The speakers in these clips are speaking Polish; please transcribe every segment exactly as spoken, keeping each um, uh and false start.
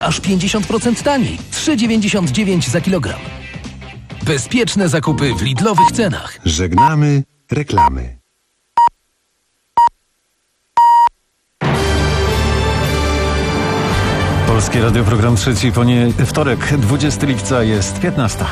Aż pięćdziesiąt procent taniej. trzy dziewięćdziesiąt dziewięć za kilogram. Bezpieczne zakupy w Lidlowych cenach. Żegnamy reklamy. Polskie Radio, program trzeci, ponie... wtorek, dwudziestego lipca, jest piętnasta.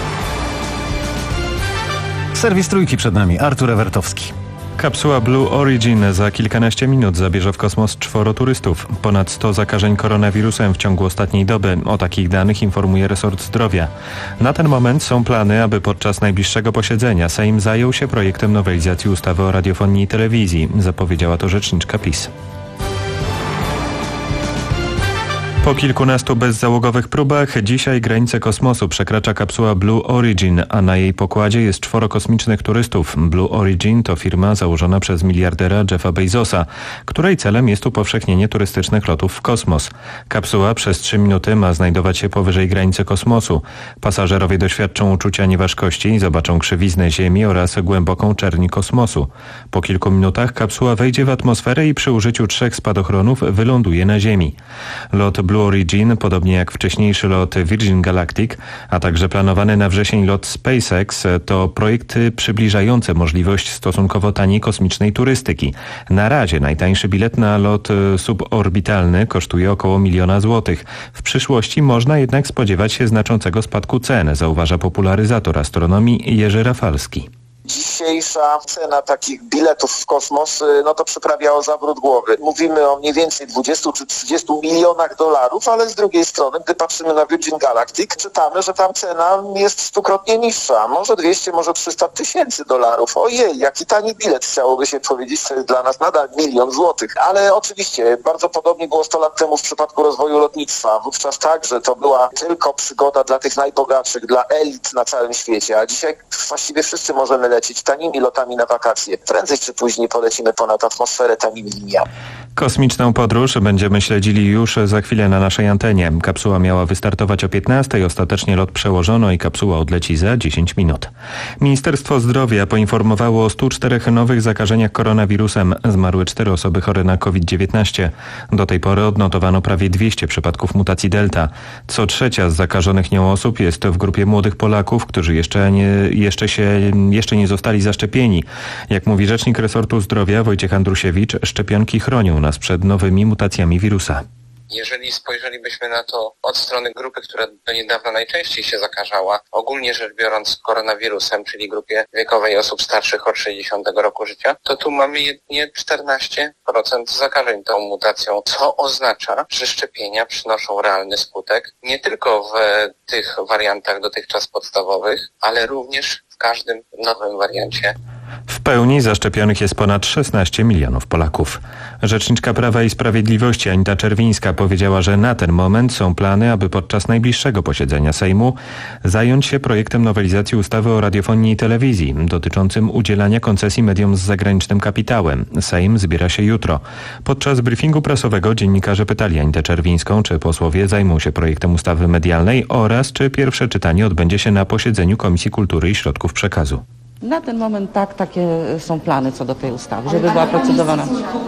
Serwis Trójki przed nami, Artur Ewertowski. Kapsuła Blue Origin za kilkanaście minut zabierze w kosmos czworo turystów. Ponad sto zakażeń koronawirusem w ciągu ostatniej doby. O takich danych informuje resort zdrowia. Na ten moment są plany, aby podczas najbliższego posiedzenia Sejm zajął się projektem nowelizacji ustawy o radiofonii i telewizji. Zapowiedziała to rzeczniczka PiS. Po kilkunastu bezzałogowych próbach dzisiaj granice kosmosu przekracza kapsuła Blue Origin, a na jej pokładzie jest czworo kosmicznych turystów. Blue Origin to firma założona przez miliardera Jeffa Bezosa, której celem jest upowszechnienie turystycznych lotów w kosmos. Kapsuła przez trzy minuty ma znajdować się powyżej granicy kosmosu. Pasażerowie doświadczą uczucia nieważkości, zobaczą krzywiznę Ziemi oraz głęboką czerni kosmosu. Po kilku minutach kapsuła wejdzie w atmosferę i przy użyciu trzech spadochronów wyląduje na Ziemi. Lot Blue Origin, podobnie jak wcześniejszy lot Virgin Galactic, a także planowany na wrzesień lot SpaceX, to projekty przybliżające możliwość stosunkowo taniej kosmicznej turystyki. Na razie najtańszy bilet na lot suborbitalny kosztuje około miliona złotych. W przyszłości można jednak spodziewać się znaczącego spadku cen, zauważa popularyzator astronomii Jerzy Rafalski. Dzisiejsza cena takich biletów w kosmos, no to przyprawia o zawrót głowy. Mówimy o mniej więcej dwudziestu czy trzydziestu milionach dolarów, ale z drugiej strony, gdy patrzymy na Virgin Galactic, czytamy, że tam cena jest stukrotnie niższa. Może dwieście, może trzysta tysięcy dolarów. Ojej, jaki tani bilet, chciałoby się powiedzieć, to jest dla nas nadal milion złotych. Ale oczywiście, bardzo podobnie było sto lat temu w przypadku rozwoju lotnictwa. Wówczas także to była tylko przygoda dla tych najbogatszych, dla elit na całym świecie. A dzisiaj właściwie wszyscy możemy lecieć tanimi lotami na wakacje. Prędzej czy później polecimy ponad atmosferę tanimi liniami. Kosmiczną podróż będziemy śledzili już za chwilę na naszej antenie. Kapsuła miała wystartować o piętnastej, ostatecznie lot przełożono i kapsuła odleci za dziesięć minut. Ministerstwo Zdrowia poinformowało o stu czterech nowych zakażeniach koronawirusem. Zmarły cztery osoby chore na kowid dziewiętnaście. Do tej pory odnotowano prawie dwieście przypadków mutacji Delta. Co trzecia z zakażonych nią osób jest w grupie młodych Polaków, którzy jeszcze nie, jeszcze się, jeszcze nie zostali zaszczepieni. Jak mówi rzecznik resortu zdrowia Wojciech Andrusiewicz, szczepionki chronią nas przed nowymi mutacjami wirusa. Jeżeli spojrzelibyśmy na to od strony grupy, która do niedawna najczęściej się zakażała, ogólnie rzecz biorąc koronawirusem, czyli grupie wiekowej osób starszych od sześćdziesiątego roku życia, to tu mamy jedynie czternaście procent zakażeń tą mutacją, co oznacza, że szczepienia przynoszą realny skutek nie tylko w tych wariantach dotychczas podstawowych, ale również w każdym nowym wariancie. W pełni zaszczepionych jest ponad szesnaście milionów Polaków. Rzeczniczka Prawa i Sprawiedliwości Anita Czerwińska powiedziała, że na ten moment są plany, aby podczas najbliższego posiedzenia Sejmu zająć się projektem nowelizacji ustawy o radiofonii i telewizji dotyczącym udzielania koncesji mediom z zagranicznym kapitałem. Sejm zbiera się jutro. Podczas briefingu prasowego dziennikarze pytali Anitę Czerwińską, czy posłowie zajmą się projektem ustawy medialnej oraz czy pierwsze czytanie odbędzie się na posiedzeniu Komisji Kultury i Środków Przekazu. Na ten moment tak, takie są plany co do tej ustawy, żeby była procedowana.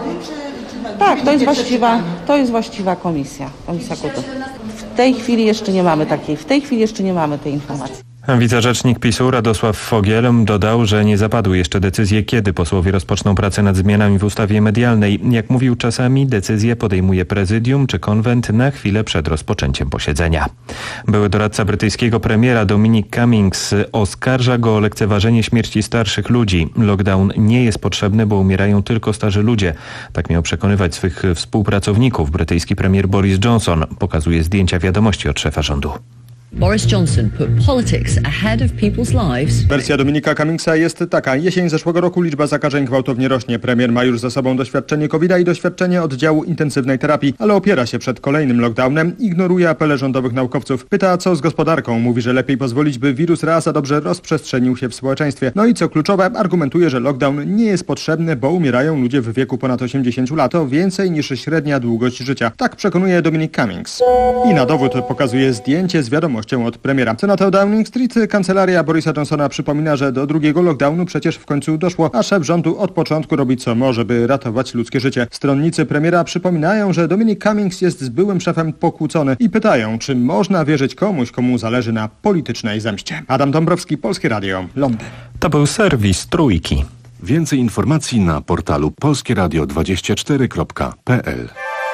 Tak, to jest właściwa, to jest właściwa komisja, Komisja Kultury. W tej chwili jeszcze nie mamy takiej, w tej chwili jeszcze nie mamy tej informacji. Wicerzecznik PiSu Radosław Fogiel dodał, że nie zapadły jeszcze decyzje, kiedy posłowie rozpoczną pracę nad zmianami w ustawie medialnej. Jak mówił, czasami decyzje podejmuje prezydium czy konwent na chwilę przed rozpoczęciem posiedzenia. Były doradca brytyjskiego premiera Dominic Cummings oskarża go o lekceważenie śmierci starszych ludzi. Lockdown nie jest potrzebny, bo umierają tylko starzy ludzie. Tak miał przekonywać swych współpracowników brytyjski premier Boris Johnson. Pokazuje zdjęcia wiadomości od szefa rządu. Boris Johnson put politics ahead of people's lives. Wersja Dominika Cummingsa jest taka. Jesień zeszłego roku liczba zakażeń gwałtownie rośnie. Premier ma już za sobą doświadczenie kowida i doświadczenie oddziału intensywnej terapii, ale opiera się przed kolejnym lockdownem, ignoruje apele rządowych naukowców. Pyta, co z gospodarką. Mówi, że lepiej pozwolić, by wirus raz a dobrze rozprzestrzenił się w społeczeństwie. No i co kluczowe, argumentuje, że lockdown nie jest potrzebny, bo umierają ludzie w wieku ponad osiemdziesięciu lat. To więcej niż średnia długość życia. Tak przekonuje Dominic Cummings. I na dowód pokazuje zdjęcie z wiadomości wiadomością od premiera. Co na to Downing Street? Kancelaria Borisa Johnsona przypomina, że do drugiego lockdownu przecież w końcu doszło, a szef rządu od początku robi co może, by ratować ludzkie życie. Stronnicy premiera przypominają, że Dominic Cummings jest z byłym szefem pokłócony i pytają, czy można wierzyć komuś, komu zależy na politycznej zemście. Adam Dąbrowski, Polskie Radio, Londyn. To był serwis Trójki. Więcej informacji na portalu polskie radio dwadzieścia cztery kropka p l.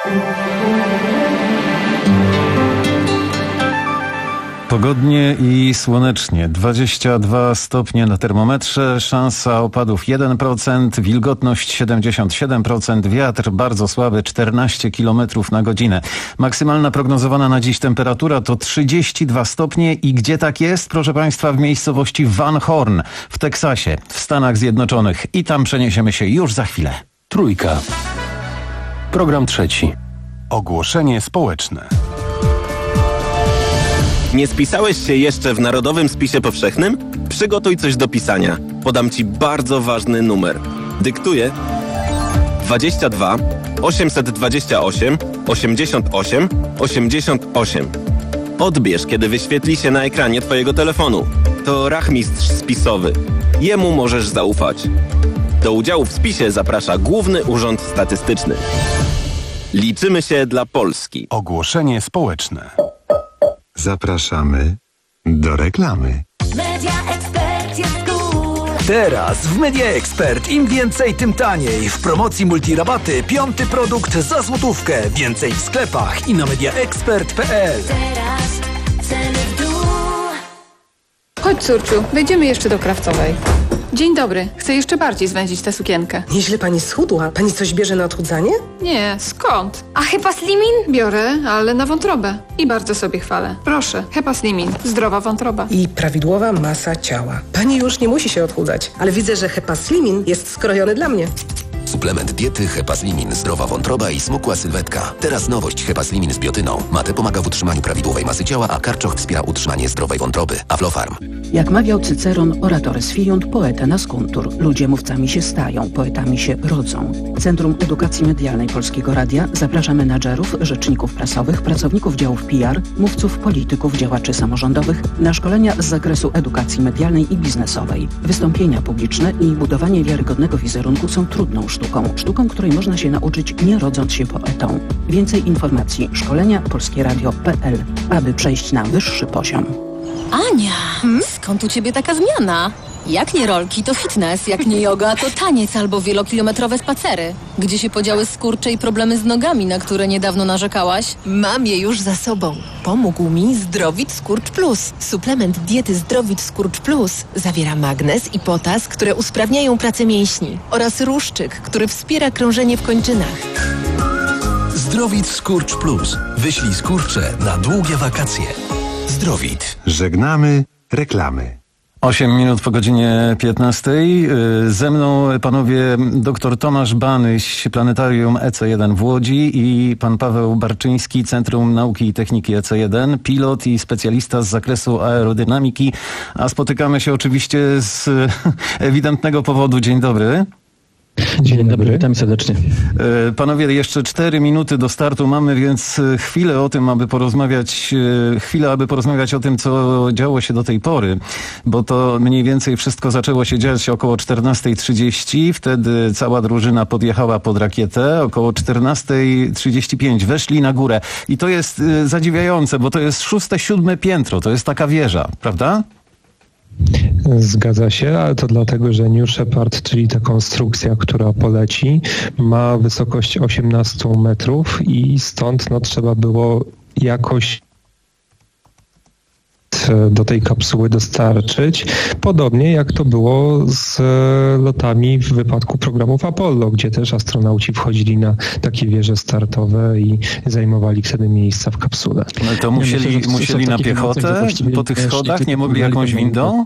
Pogodnie i słonecznie. dwadzieścia dwa stopnie na termometrze, szansa opadów jeden procent, wilgotność siedemdziesiąt siedem procent, wiatr bardzo słaby czternaście kilometrów na godzinę. Maksymalna prognozowana na dziś temperatura to trzydzieści dwa stopnie i gdzie tak jest? Proszę Państwa, w miejscowości Van Horn w Teksasie, w Stanach Zjednoczonych. I tam przeniesiemy się już za chwilę. Trójka. Program trzeci. Ogłoszenie społeczne. Nie spisałeś się jeszcze w Narodowym Spisie Powszechnym? Przygotuj coś do pisania. Podam Ci bardzo ważny numer. Dyktuję dwadzieścia dwa osiemset dwadzieścia osiem osiemdziesiąt osiem osiemdziesiąt osiem. Odbierz, kiedy wyświetli się na ekranie Twojego telefonu. To rachmistrz spisowy. Jemu możesz zaufać. Do udziału w spisie zaprasza Główny Urząd Statystyczny. Liczymy się dla Polski. Ogłoszenie społeczne. Zapraszamy do reklamy. Media Expert jest cool. Teraz w Media Expert im więcej, tym taniej. W promocji multirabaty piąty produkt za złotówkę. Więcej w sklepach i na media expert kropka p l. Teraz ceny w dół. Chodź, córciu, wejdziemy jeszcze do Krawcowej. Dzień dobry. Chcę jeszcze bardziej zwęzić tę sukienkę. Nieźle pani schudła. Pani coś bierze na odchudzanie? Nie, skąd? A Hepa Slimin? Biorę, ale na wątrobę. I bardzo sobie chwalę. Proszę, Hepa Slimin. Zdrowa wątroba. I prawidłowa masa ciała. Pani już nie musi się odchudzać, ale widzę, że Hepa Slimin jest skrojony dla mnie. Suplement diety Hepa Slimin, zdrowa wątroba i smukła sylwetka. Teraz nowość Hepa Slimin z biotyną. Mate pomaga w utrzymaniu prawidłowej masy ciała, a karczoch wspiera utrzymanie zdrowej wątroby. Aflofarm. Jak mawiał Cyceron, oratores fiunt, poeta nascuntur. Ludzie mówcami się stają, poetami się rodzą. Centrum Edukacji Medialnej Polskiego Radia zaprasza menadżerów, rzeczników prasowych, pracowników działów P R, mówców, polityków, działaczy samorządowych na szkolenia z zakresu edukacji medialnej i biznesowej. Wystąpienia publiczne i budowanie wiarygodnego wizerunku są trudną sztuką. Sztuką, której można się nauczyć nie rodząc się poetą. Więcej informacji szkolenia polskieradio kropka p l, aby przejść na wyższy poziom. Ania, hmm? Skąd u ciebie taka zmiana? Jak nie rolki, to fitness, jak nie yoga, to taniec albo wielokilometrowe spacery. Gdzie się podziały skurcze i problemy z nogami, na które niedawno narzekałaś? Mam je już za sobą. Pomógł mi Zdrowit Skurcz Plus. Suplement diety Zdrowit Skurcz Plus zawiera magnez i potas, które usprawniają pracę mięśni oraz ruszczyk, który wspiera krążenie w kończynach. Zdrowit Skurcz Plus. Wyślij skurcze na długie wakacje. Zdrowit. Żegnamy reklamy. osiem minut po godzinie piętnastej. Ze mną panowie dr Tomasz Banyś, Planetarium E C jeden w Łodzi i pan Paweł Barczyński, Centrum Nauki i Techniki E C jeden, pilot i specjalista z zakresu aerodynamiki. A spotykamy się oczywiście z ewidentnego powodu. Dzień dobry. Dzień dobry, witam serdecznie. Panowie, jeszcze cztery minuty do startu mamy, więc chwilę o tym, aby porozmawiać, chwilę, aby porozmawiać o tym, co działo się do tej pory, bo to mniej więcej wszystko zaczęło się dziać około czternasta trzydzieści, wtedy cała drużyna podjechała pod rakietę, około czternasta trzydzieści pięć weszli na górę i to jest zadziwiające, bo to jest szóste, siódme piętro, to jest taka wieża, prawda? Zgadza się, ale to dlatego, że New Shepard, czyli ta konstrukcja, która poleci, ma wysokość osiemnaście metrów i stąd no, trzeba było jakoś do tej kapsuły dostarczyć. Podobnie jak to było z lotami w wypadku programów Apollo, gdzie też astronauci wchodzili na takie wieże startowe i zajmowali wtedy miejsca w kapsule. No to musieli, ja myślę, że musieli na piechotę po tych schodach? Nie mogli jakąś windą?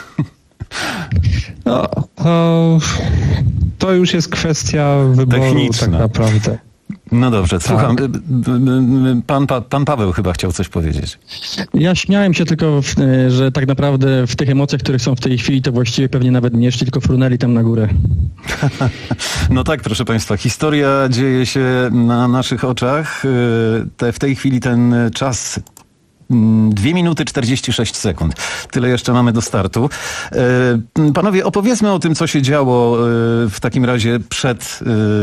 No, to, to już jest kwestia wyboru techniczna. Tak naprawdę. No dobrze, słucham. Tak. Pan, pa, pan Paweł chyba chciał coś powiedzieć. Ja śmiałem się tylko, w, że tak naprawdę w tych emocjach, które są w tej chwili, to właściwie pewnie nawet nie jeszcze tylko frunęli tam na górę. No tak, proszę państwa, historia dzieje się na naszych oczach. Te, w tej chwili ten czas dwie minuty czterdzieści sześć sekund. Tyle jeszcze mamy do startu. Panowie, opowiedzmy o tym, co się działo w takim razie przed,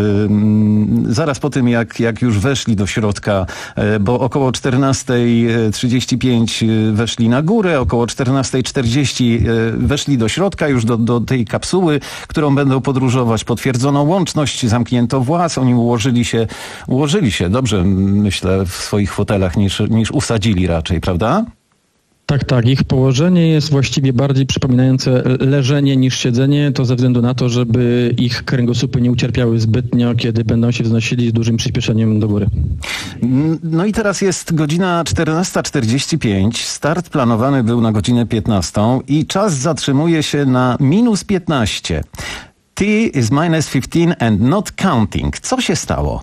zaraz po tym, jak, jak już weszli do środka, bo około czternasta trzydzieści pięć weszli na górę, około czternasta czterdzieści weszli do środka, już do, do tej kapsuły, którą będą podróżować. Potwierdzono łączność, zamknięto włas, oni ułożyli się, ułożyli się dobrze, myślę, w swoich fotelach niż, niż usadzili raczej, prawda? Tak, tak. Ich położenie jest właściwie bardziej przypominające leżenie niż siedzenie. To ze względu na to, żeby ich kręgosłupy nie ucierpiały zbytnio, kiedy będą się wznosili z dużym przyspieszeniem do góry. No i teraz jest godzina czternasta czterdzieści pięć. Start planowany był na godzinę piętnastą i czas zatrzymuje się na minus piętnaście. T is minus piętnaście and not counting. Co się stało?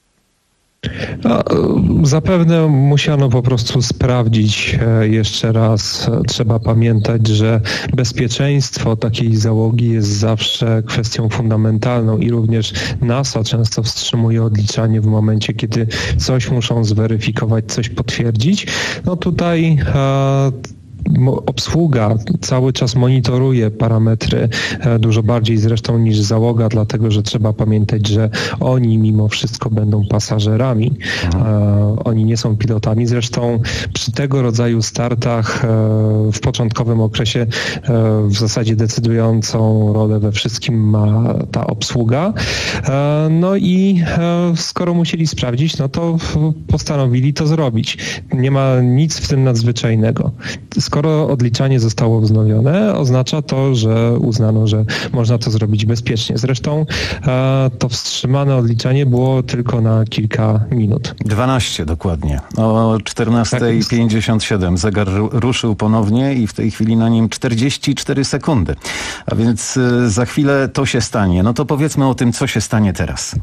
No, zapewne musiano po prostu sprawdzić jeszcze raz. Trzeba pamiętać, że bezpieczeństwo takiej załogi jest zawsze kwestią fundamentalną i również NASA często wstrzymuje odliczanie w momencie, kiedy coś muszą zweryfikować, coś potwierdzić. No tutaj a, obsługa cały czas monitoruje parametry dużo bardziej zresztą niż załoga, dlatego że trzeba pamiętać, że oni mimo wszystko będą pasażerami. E, oni nie są pilotami. Zresztą przy tego rodzaju startach e, w początkowym okresie e, w zasadzie decydującą rolę we wszystkim ma ta obsługa. E, no i e, skoro musieli sprawdzić, no to postanowili to zrobić. Nie ma nic w tym nadzwyczajnego. Skoro odliczanie zostało wznowione, oznacza to, że uznano, że można to zrobić bezpiecznie. Zresztą e, to wstrzymane odliczanie było tylko na kilka minut. dwanaście dokładnie. O czternasta pięćdziesiąt siedem zegar ruszył ponownie i w tej chwili na nim czterdzieści cztery sekundy. A więc y, za chwilę to się stanie. No to powiedzmy o tym, co się stanie teraz.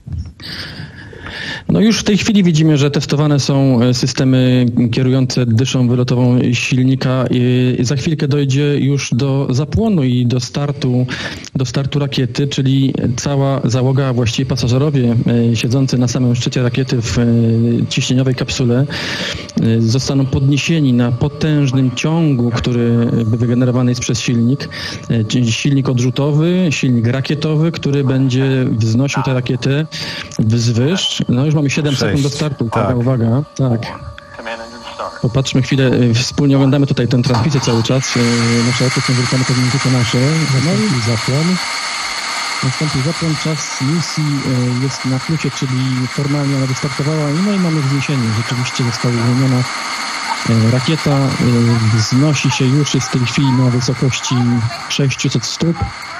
No już w tej chwili widzimy, że testowane są systemy kierujące dyszą wylotową silnika i za chwilkę dojdzie już do zapłonu i do startu, do startu rakiety, czyli cała załoga, a właściwie pasażerowie siedzący na samym szczycie rakiety w ciśnieniowej kapsule zostaną podniesieni na potężnym ciągu, który wygenerowany jest przez silnik. Silnik odrzutowy, silnik rakietowy, który będzie wznosił tę rakietę wzwyż. No już mamy siedem sekund do startu. Uwaga, tak. uwaga. Tak. Popatrzmy chwilę, wspólnie oglądamy tutaj tę transmisję cały czas. Nasze oczy są wrzucane pewnie tylko nasze. No i zapłon. Nastąpił zapłon, czas misji jest na plusie, czyli formalnie ona wystartowała. No i mamy wzniesienie. Rzeczywiście została uwolniona rakieta. Wznosi się już, jest w tej chwili na wysokości sześćset stóp.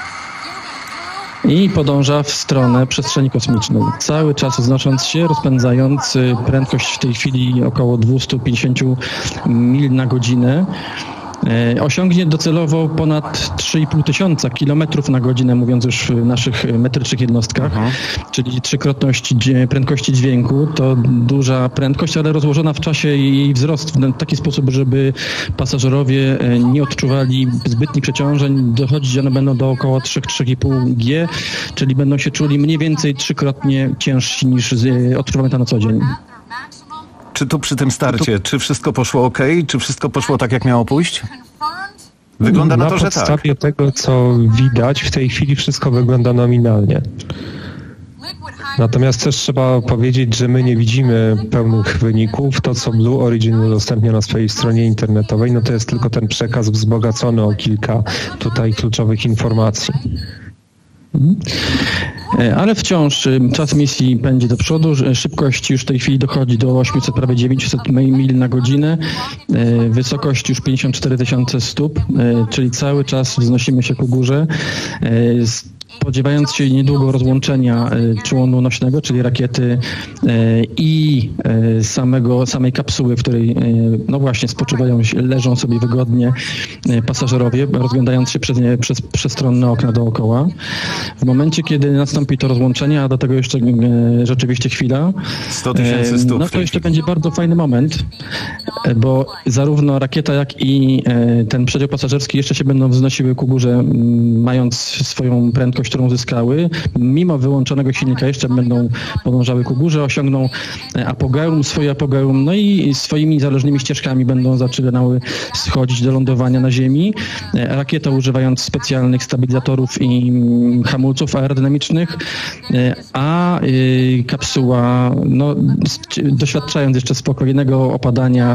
I podąża w stronę przestrzeni kosmicznej. Cały czas wznosząc się, rozpędzając prędkość w tej chwili około dwieście pięćdziesiąt mil na godzinę. Osiągnie docelowo ponad trzy i pół tysiąca kilometrów na godzinę, mówiąc już w naszych metrycznych jednostkach, Aha. czyli trzykrotność prędkości dźwięku. To duża prędkość, ale rozłożona w czasie jej wzrost w taki sposób, żeby pasażerowie nie odczuwali zbytnich przeciążeń. Dochodzić one będą do około trzy do trzech i pół G, czyli będą się czuli mniej więcej trzykrotnie ciężsi niż odczuwamy to na co dzień. Czy tu przy tym starcie, czy wszystko poszło ok? Czy wszystko poszło tak, jak miało pójść? Wygląda na, na to, że tak. Na podstawie tego, co widać, w tej chwili wszystko wygląda nominalnie. Natomiast też trzeba powiedzieć, że my nie widzimy pełnych wyników. To, co Blue Origin udostępnia na swojej stronie internetowej, no to jest tylko ten przekaz wzbogacony o kilka tutaj kluczowych informacji. Ale wciąż czas misji pędzi do przodu, szybkość już w tej chwili dochodzi do osiemset, prawie dziewięćset mil na godzinę, wysokość już pięćdziesiąt cztery tysiące stóp, czyli cały czas wznosimy się ku górze. Spodziewając się niedługo rozłączenia członu nośnego, czyli rakiety i samego, samej kapsuły, w której no właśnie spoczywają, leżą sobie wygodnie pasażerowie, rozglądając się przez, nie, przez przestronne okna dookoła. W momencie, kiedy nastąpi to rozłączenie, a do tego jeszcze rzeczywiście chwila, sto tysięcy stóp. No to jeszcze będzie bardzo fajny moment. bo zarówno rakieta, jak i ten przedział pasażerski jeszcze się będą wznosiły ku górze, mając swoją prędkość, którą uzyskały. Mimo wyłączonego silnika jeszcze będą podążały ku górze, osiągną apogeum, swoje apogeum, no i swoimi zależnymi ścieżkami będą zaczynały schodzić do lądowania na ziemi. Rakieta, używając specjalnych stabilizatorów i hamulców aerodynamicznych, a kapsuła, no, doświadczając jeszcze spokojnego opadania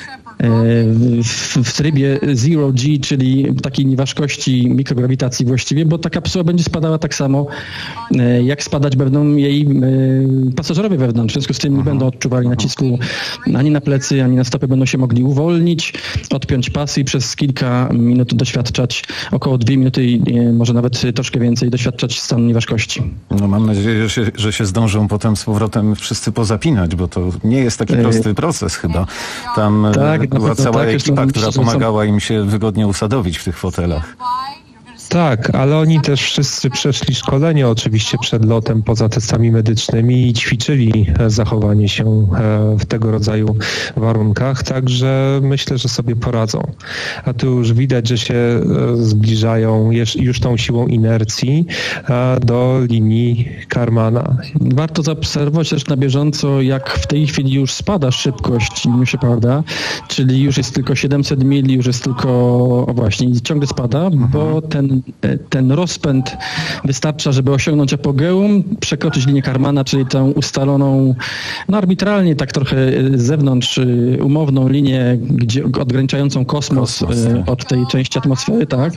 w, w trybie zero G, czyli takiej nieważkości mikrograwitacji właściwie, bo ta kapsuła będzie spadała tak samo, jak spadać będą jej pasażerowie wewnątrz. W związku z tym nie będą odczuwali nacisku ani na plecy, ani na stopy, będą się mogli uwolnić, odpiąć pasy i przez kilka minut doświadczać, około dwie minuty i może nawet troszkę więcej doświadczać stanu nieważkości. No mam nadzieję, że się, że się zdążą potem z powrotem wszyscy pozapinać, bo to nie jest taki prosty proces chyba. Tam tak, była cała tak, ekipa, która pomagała im się wygodnie usadowić w tych fotelach. Tak, ale oni też wszyscy przeszli szkolenie oczywiście przed lotem poza testami medycznymi i ćwiczyli zachowanie się w tego rodzaju warunkach, także myślę, że sobie poradzą. A tu już widać, że się zbliżają już tą siłą inercji do linii Karmana. Warto zaobserwować też na bieżąco, jak w tej chwili już spada szybkość Niusie, prawda? Czyli już jest tylko siedemset mil, już jest tylko, o właśnie, ciągle spada, mhm. bo ten ten rozpęd wystarcza, żeby osiągnąć apogeum, przekroczyć linię Karmana, czyli tę ustaloną, no arbitralnie, tak trochę z zewnątrz, umowną linię, gdzie, odgraniczającą kosmos, kosmos tak. od tej części atmosfery, tak?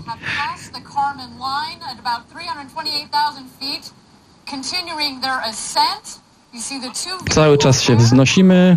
Cały czas się wznosimy.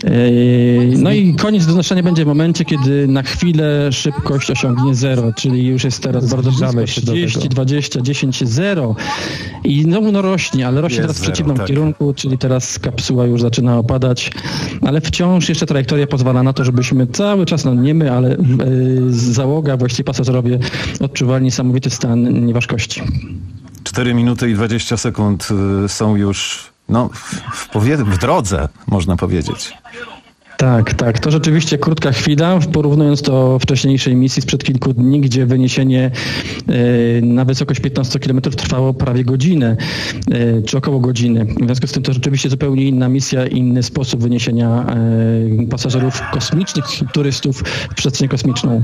No i koniec wznoszenia będzie w momencie, kiedy na chwilę szybkość osiągnie zero, czyli już jest teraz bardzo blisko, trzydzieści, dwadzieścia, dziesięć, zero. I znowu no rośnie, ale rośnie jest teraz w przeciwnym zero, tak. kierunku, czyli teraz kapsuła już zaczyna opadać, ale wciąż jeszcze trajektoria pozwala na to, żebyśmy cały czas, no nie my, ale yy, załoga, właściwie pasażerowie odczuwali niesamowity stan nieważkości. cztery minuty i dwadzieścia sekund są już no, w, powie- w drodze, można powiedzieć. Tak, tak. To rzeczywiście krótka chwila, porównując do wcześniejszej misji sprzed kilku dni, gdzie wyniesienie y, na wysokość piętnaście kilometrów trwało prawie godzinę, y, czy około godziny. W związku z tym to rzeczywiście zupełnie inna misja, inny sposób wyniesienia y, pasażerów kosmicznych, turystów w przestrzeń kosmiczną.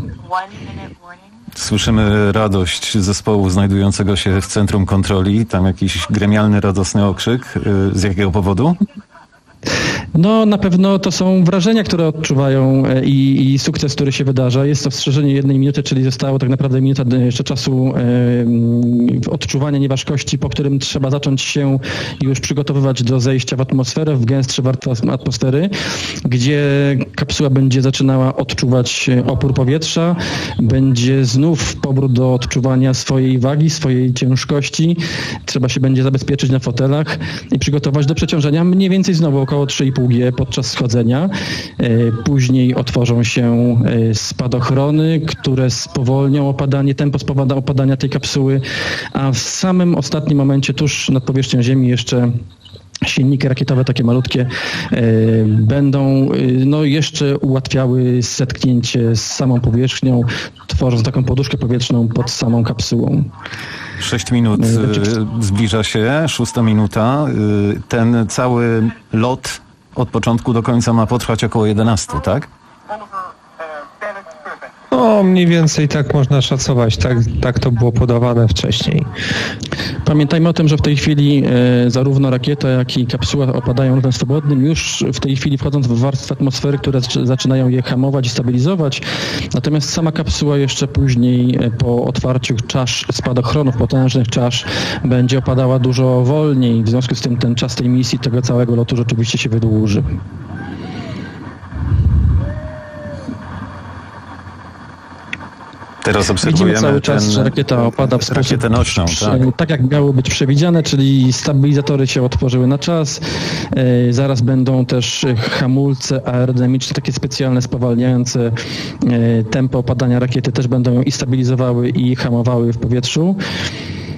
Słyszymy radość zespołu znajdującego się w centrum kontroli. Tam jakiś gremialny, radosny okrzyk. Z jakiego powodu? No na pewno to są wrażenia, które odczuwają i, i sukces, który się wydarza. Jest to wstrzeżenie jednej minuty, czyli zostało tak naprawdę minuta jeszcze czasu e, odczuwania nieważkości, po którym trzeba zacząć się już przygotowywać do zejścia w atmosferę, w gęstsze warstwy atmosfery, gdzie kapsuła będzie zaczynała odczuwać opór powietrza, będzie znów powrót do odczuwania swojej wagi, swojej ciężkości. Trzeba się będzie zabezpieczyć na fotelach i przygotować do przeciążenia mniej więcej znowu około trzy i pół G podczas schodzenia. Później otworzą się spadochrony, które spowolnią opadanie, tempo opadania tej kapsuły, a w samym ostatnim momencie, tuż nad powierzchnią Ziemi, jeszcze silniki rakietowe, takie malutkie, będą no, jeszcze ułatwiały zetknięcie z samą powierzchnią, tworząc taką poduszkę powietrzną pod samą kapsułą. Sześć minut zbliża się, szósta minuta. Ten cały lot od początku do końca ma potrwać około jedenaście, tak? No, mniej więcej tak można szacować. Tak, tak to było podawane wcześniej. Pamiętajmy o tym, że w tej chwili e, zarówno rakieta, jak i kapsuła opadają ruchem swobodnym. Już w tej chwili wchodząc w warstwę atmosfery, które zaczynają je hamować i stabilizować. Natomiast sama kapsuła jeszcze później e, po otwarciu czasz spadochronów, potężnych czasz, będzie opadała dużo wolniej. W związku z tym ten czas tej misji, tego całego lotu rzeczywiście się wydłuży. Teraz obserwujemy Widzimy cały czas, ten, że rakieta opada w sposób noczną, tak. tak jak miało być przewidziane, czyli stabilizatory się otworzyły na czas. E, zaraz będą też hamulce aerodynamiczne, takie specjalne, spowalniające e, tempo opadania rakiety, też będą ją i stabilizowały, i hamowały w powietrzu.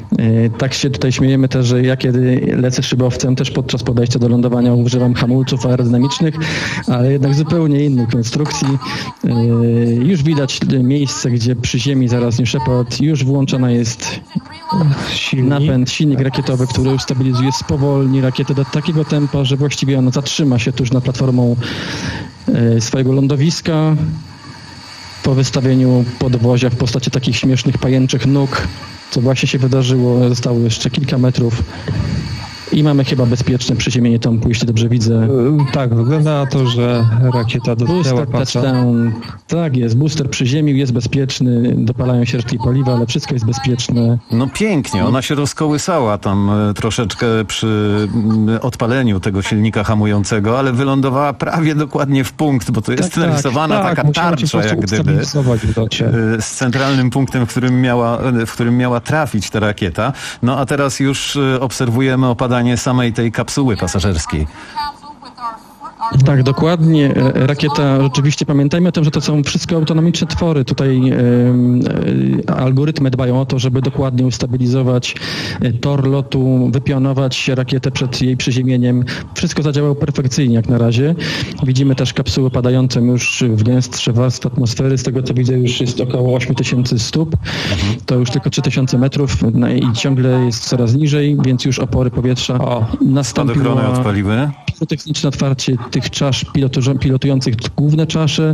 Tak się tutaj śmiejemy też, że ja kiedy lecę szybowcem, też podczas podejścia do lądowania używam hamulców aerodynamicznych, ale jednak zupełnie innej konstrukcji. Już widać miejsce, gdzie przy ziemi zaraz nie Shepard, już włączona jest silnik. napęd, silnik rakietowy, który już stabilizuje, spowolni rakietę do takiego tempa, że właściwie ona zatrzyma się tuż nad platformą swojego lądowiska. Po wystawieniu podwozia w postaci takich śmiesznych pajęczych nóg, co właśnie się wydarzyło, zostało jeszcze kilka metrów i mamy chyba bezpieczne przyziemienie Tomku, jeśli dobrze widzę. Tak, wygląda na to, że rakieta dotknęła pasa. Tak jest, booster przyziemił, jest bezpieczny, dopalają się resztki paliwa, ale wszystko jest bezpieczne. No pięknie, ona się rozkołysała tam troszeczkę przy odpaleniu tego silnika hamującego, ale wylądowała prawie dokładnie w punkt, bo to jest tak, narysowana tak, taka tak, tarcza jak gdyby z centralnym punktem, w którym miała, w którym miała trafić ta rakieta. No a teraz już obserwujemy opadanie samej tej kapsuły pasażerskiej. Tak, dokładnie. Rakieta, rzeczywiście pamiętajmy o tym, że to są wszystko autonomiczne twory. Tutaj e, e, algorytmy dbają o to, żeby dokładnie ustabilizować tor lotu, wypionować rakietę przed jej przyziemieniem. Wszystko zadziałało perfekcyjnie jak na razie. Widzimy też kapsuły padające już w gęstsze warstwy atmosfery. Z tego co widzę już jest około osiem tysięcy stóp. Mhm. To już tylko trzy tysiące metrów no i ciągle jest coraz niżej, więc już opory powietrza o, nastąpiło. Spadochrony odpaliły. Techniczne otwarcie tych czasz pilotu, pilotujących główne czasze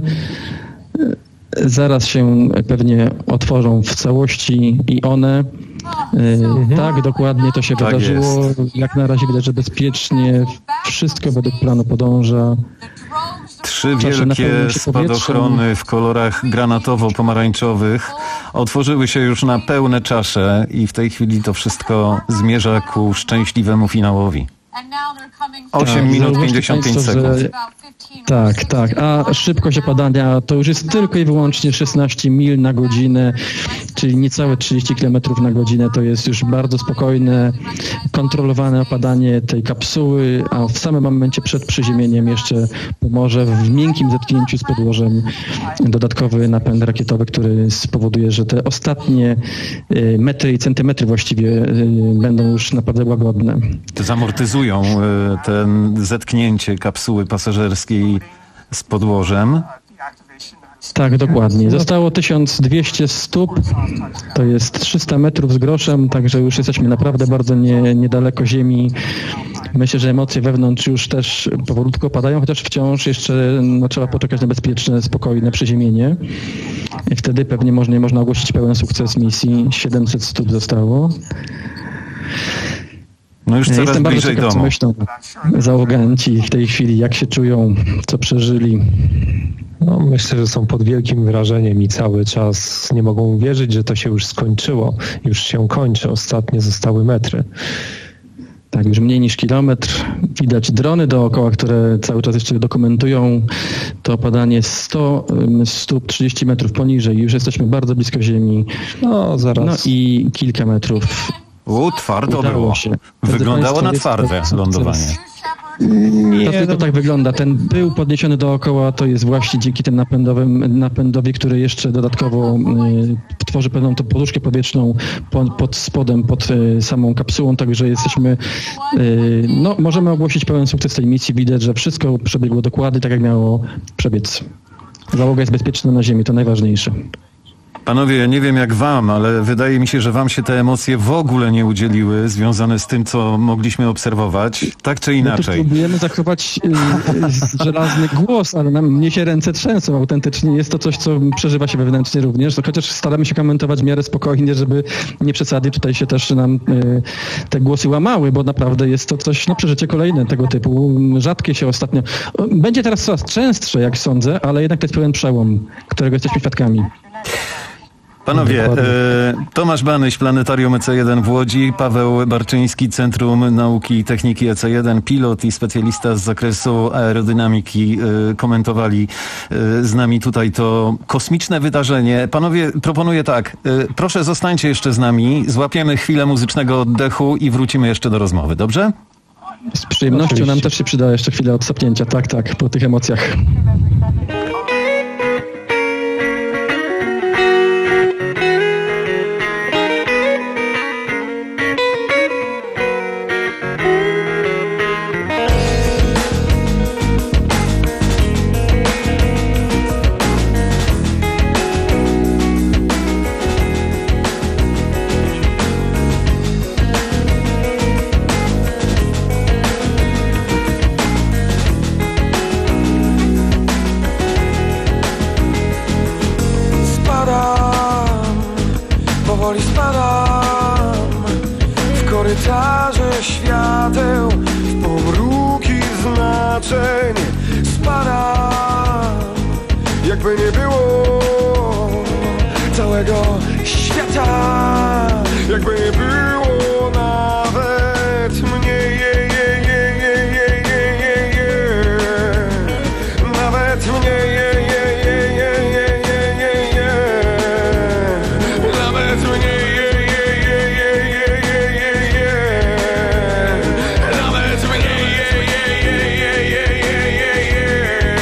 zaraz się pewnie otworzą w całości i one mhm. tak dokładnie to się tak wydarzyło. Jest. Jak na razie widać, że bezpiecznie wszystko według planu podąża. Trzy wielkie spadochrony w kolorach granatowo-pomarańczowych otworzyły się już na pełne czasze i w tej chwili to wszystko zmierza ku szczęśliwemu finałowi. osiem tak, minut pięćdziesiąt pięć sekund. Że, tak, tak. A szybkość opadania to już jest tylko i wyłącznie szesnaście mil na godzinę, czyli niecałe trzydzieści kilometrów na godzinę. To jest już bardzo spokojne, kontrolowane opadanie tej kapsuły, a w samym momencie przed przyziemieniem jeszcze pomoże w miękkim zetknięciu z podłożem dodatkowy napęd rakietowy, który spowoduje, że te ostatnie metry i centymetry właściwie będą już naprawdę łagodne. To zamortyzują ten zetknięcie kapsuły pasażerskiej z podłożem. Tak, dokładnie. Zostało tysiąc dwieście stóp, to jest trzysta metrów z groszem, także już jesteśmy naprawdę bardzo nie, niedaleko ziemi. Myślę, że emocje wewnątrz już też powolutku opadają, chociaż wciąż jeszcze no, trzeba poczekać na bezpieczne, spokojne przyziemienie. I wtedy pewnie można, można ogłosić pełen sukces misji. siedemset stóp zostało. No już coraz Jestem bliżej bardzo ciekaw, domu. Co myślą załoganci w tej chwili, jak się czują, co przeżyli. No, myślę, że są pod wielkim wrażeniem i cały czas nie mogą uwierzyć, że to się już skończyło. Już się kończy. Ostatnie zostały metry. Tak, już mniej niż kilometr. Widać drony dookoła, które cały czas jeszcze dokumentują to opadanie sto stóp, trzydzieści metrów poniżej. Już jesteśmy bardzo blisko ziemi. No, zaraz. No i kilka metrów. U, twardo Udało było. się. Wyglądało na twarde lądowanie. Nie, to tylko no. tak wygląda. Ten pył podniesiony dookoła to jest właśnie dzięki tym napędowym, napędowi, który jeszcze dodatkowo y, tworzy pewną tą poduszkę powietrzną pod, pod spodem, pod y, samą kapsułą, także jesteśmy, y, no możemy ogłosić pełen sukces tej misji. Widać, że wszystko przebiegło dokładnie tak, jak miało przebiec. Załoga jest bezpieczna na ziemi, to najważniejsze. Panowie, ja nie wiem jak wam, ale wydaje mi się, że wam się te emocje w ogóle nie udzieliły, związane z tym, co mogliśmy obserwować, tak czy inaczej. My tu próbujemy zachować y, żelazny głos, ale nam mnie się ręce trzęsą autentycznie. Jest to coś, co przeżywa się wewnętrznie również, chociaż staramy się komentować w miarę spokojnie, żeby nie przesadzić. Tutaj się też nam y, te głosy łamały, bo naprawdę jest to coś, no przeżycie kolejne tego typu. Rzadkie się ostatnio. Będzie teraz coraz częstsze, jak sądzę, ale jednak to jest pełen przełom, którego jesteśmy świadkami. Panowie, e, Tomasz Banyś, Planetarium E C jeden w Łodzi, Paweł Barczyński, Centrum Nauki i Techniki E C jeden, pilot i specjalista z zakresu aerodynamiki, e, komentowali e, z nami tutaj to kosmiczne wydarzenie. Panowie, proponuję tak, e, proszę zostańcie jeszcze z nami, złapiemy chwilę muzycznego oddechu i wrócimy jeszcze do rozmowy, dobrze? Z przyjemnością. Oczywiście. Nam też się przyda jeszcze chwilę odsapnięcia, tak, tak, po tych emocjach. jakby nie było całego świata, jakby nie było nawet mnie, je, je, je, je, je, je, je, je. Nawet mnie, je, je, je, je, je, je, je, je. Nawet mnie, je, je, je, je, je, je, je, je. Nawet mnie, je, je, je, je, je, je, je, je.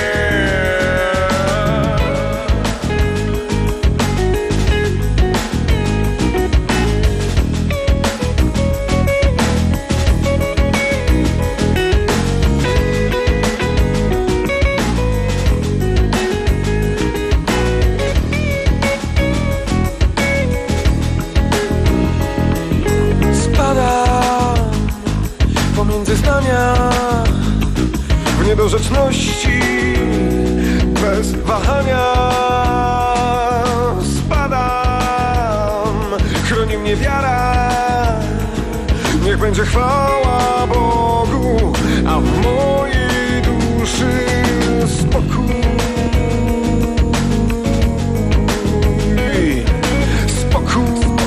Spadam pomiędzy zdania w niedorzeczności bez wahania. Spadam, chroni mnie wiara. Niech będzie chwała Bogu, a w mojej duszy spokój. Spokój.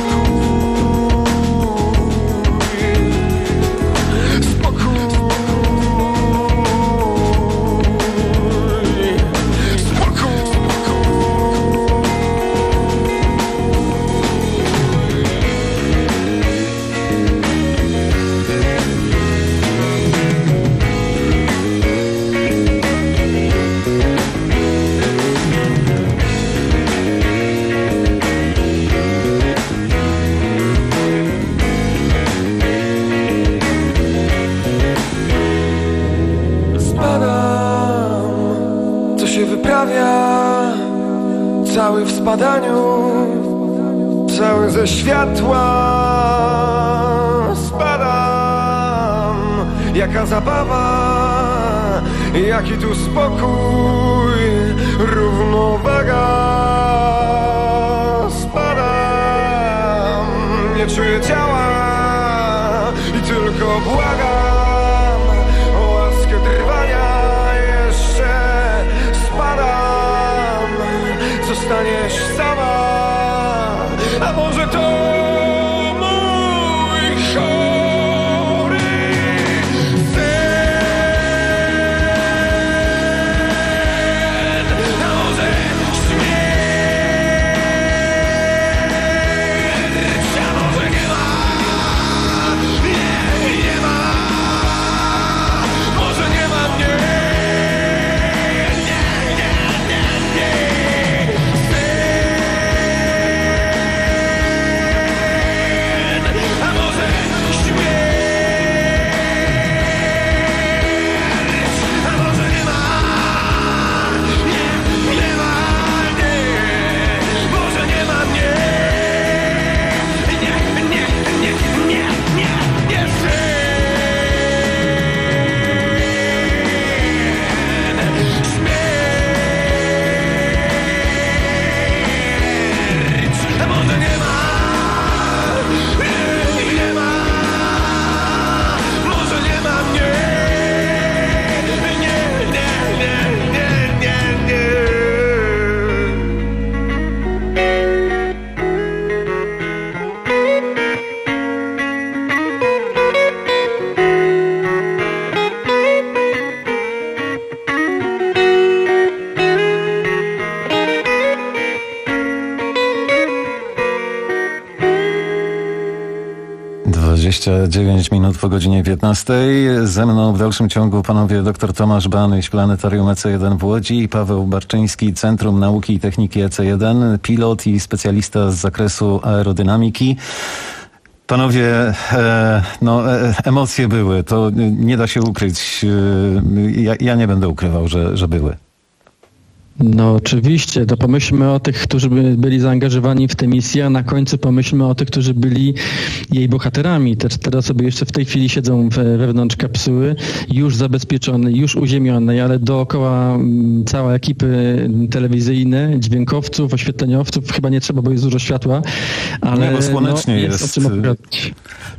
Cały w spadaniu, cały ze światła. Spadam, jaka zabawa, jaki tu spokój, równowaga. Spadam, nie czuję ciała i tylko błagam o łaskę trwania jeszcze. Spadam, zostaniesz sama, a może to mój chory sen, a może śmierć, a może nie ma, nie, nie ma, może nie ma mnie. dwadzieścia dziewięć minut po godzinie piętnastej. Ze mną w dalszym ciągu panowie dr Tomasz Banyś, Planetarium E C jeden w Łodzi, i Paweł Barczyński, Centrum Nauki i Techniki E C jeden, pilot i specjalista z zakresu aerodynamiki. Panowie, e, no, e, emocje były, to nie da się ukryć. E, ja, ja nie będę ukrywał, że, że były. No oczywiście, to pomyślmy o tych, którzy by byli zaangażowani w tę misję, a na końcu pomyślmy o tych, którzy byli jej bohaterami. Te cztery osoby jeszcze w tej chwili siedzą we, wewnątrz kapsuły, już zabezpieczone, już uziemione, ale dookoła cała ekipy telewizyjne, dźwiękowców, oświetleniowców, chyba nie trzeba, bo jest dużo światła, ale nie, bo słonecznie no, jest, jest. o czym opowiadać.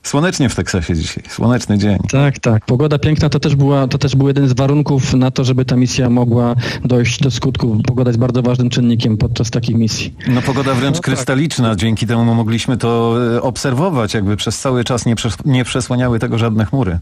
Słonecznie w Teksasie dzisiaj, słoneczny dzień. Tak, tak. Pogoda piękna to też, była, to też był jeden z warunków na to, żeby ta misja mogła dojść do skutku. Pogoda jest bardzo ważnym czynnikiem podczas takich misji. No pogoda wręcz no, krystaliczna, tak. Dzięki temu mogliśmy to obserwować, jakby przez cały czas nie, przes- nie przesłaniały tego żadne chmury.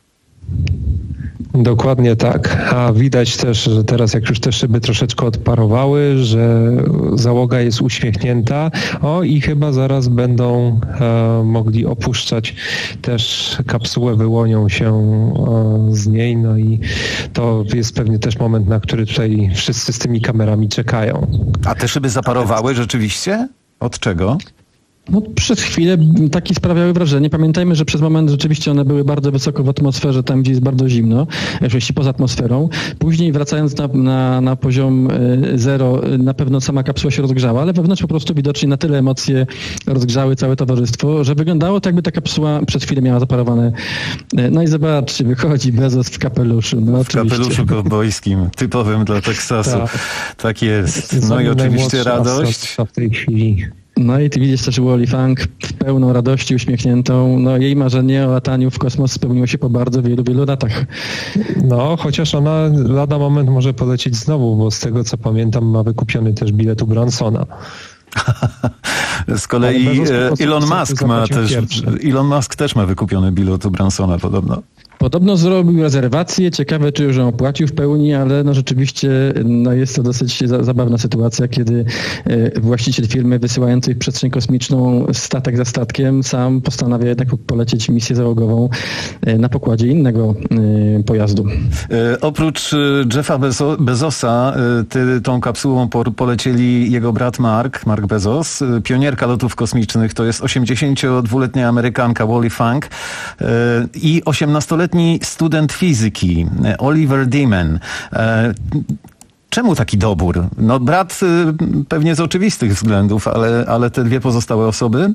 Dokładnie tak, a widać też, że teraz jak już te szyby troszeczkę odparowały, że załoga jest uśmiechnięta, o i chyba zaraz będą e, mogli opuszczać też kapsułę, wyłonią się e, z niej, no i to jest pewnie też moment, na który tutaj wszyscy z tymi kamerami czekają. A te szyby zaparowały rzeczywiście? Od czego? No, przez chwilę takie sprawiały wrażenie. Pamiętajmy, że przez moment rzeczywiście one były bardzo wysoko w atmosferze, tam gdzie jest bardzo zimno, oczywiście poza atmosferą. Później wracając na, na, na poziom zero, na pewno sama kapsuła się rozgrzała, ale wewnątrz po prostu widocznie na tyle emocje rozgrzały całe towarzystwo, że wyglądało tak, jakby ta kapsuła przez chwilę miała zaparowane. No i zobaczcie, wychodzi Bezos w kapeluszu. No, w kapeluszu kowbojskim, typowym dla Teksasu. Tak, tak jest. No i oczywiście radość. W tej chwili. No i ty widzisz też Wally Funk w pełną radości, uśmiechniętą. No jej marzenie o lataniu w kosmos spełniło się po bardzo wielu, wielu latach. No, chociaż ona lada moment może polecieć znowu, bo z tego co pamiętam ma wykupiony też bilet u Bransona. Z kolei Elon Musk ma też, Elon Musk też ma wykupiony bilet u Bransona podobno. Podobno zrobił rezerwację, ciekawe czy już ją opłacił w pełni, ale no rzeczywiście no jest to dosyć za, zabawna sytuacja, kiedy e, właściciel firmy wysyłającej w przestrzeń kosmiczną statek za statkiem sam postanawia jednak polecieć misję załogową e, na pokładzie innego e, pojazdu. E, oprócz Jeffa Bezo- Bezosa e, ty, tą kapsułą po, polecieli jego brat Mark, Mark Bezos, e, pionierka lotów kosmicznych, to jest osiemdziesięciodwuletnia Amerykanka Wally Funk e, i osiemnastoletni student fizyki Oliver Demon. Czemu taki dobór? No brat pewnie z oczywistych względów, ale, ale te dwie pozostałe osoby?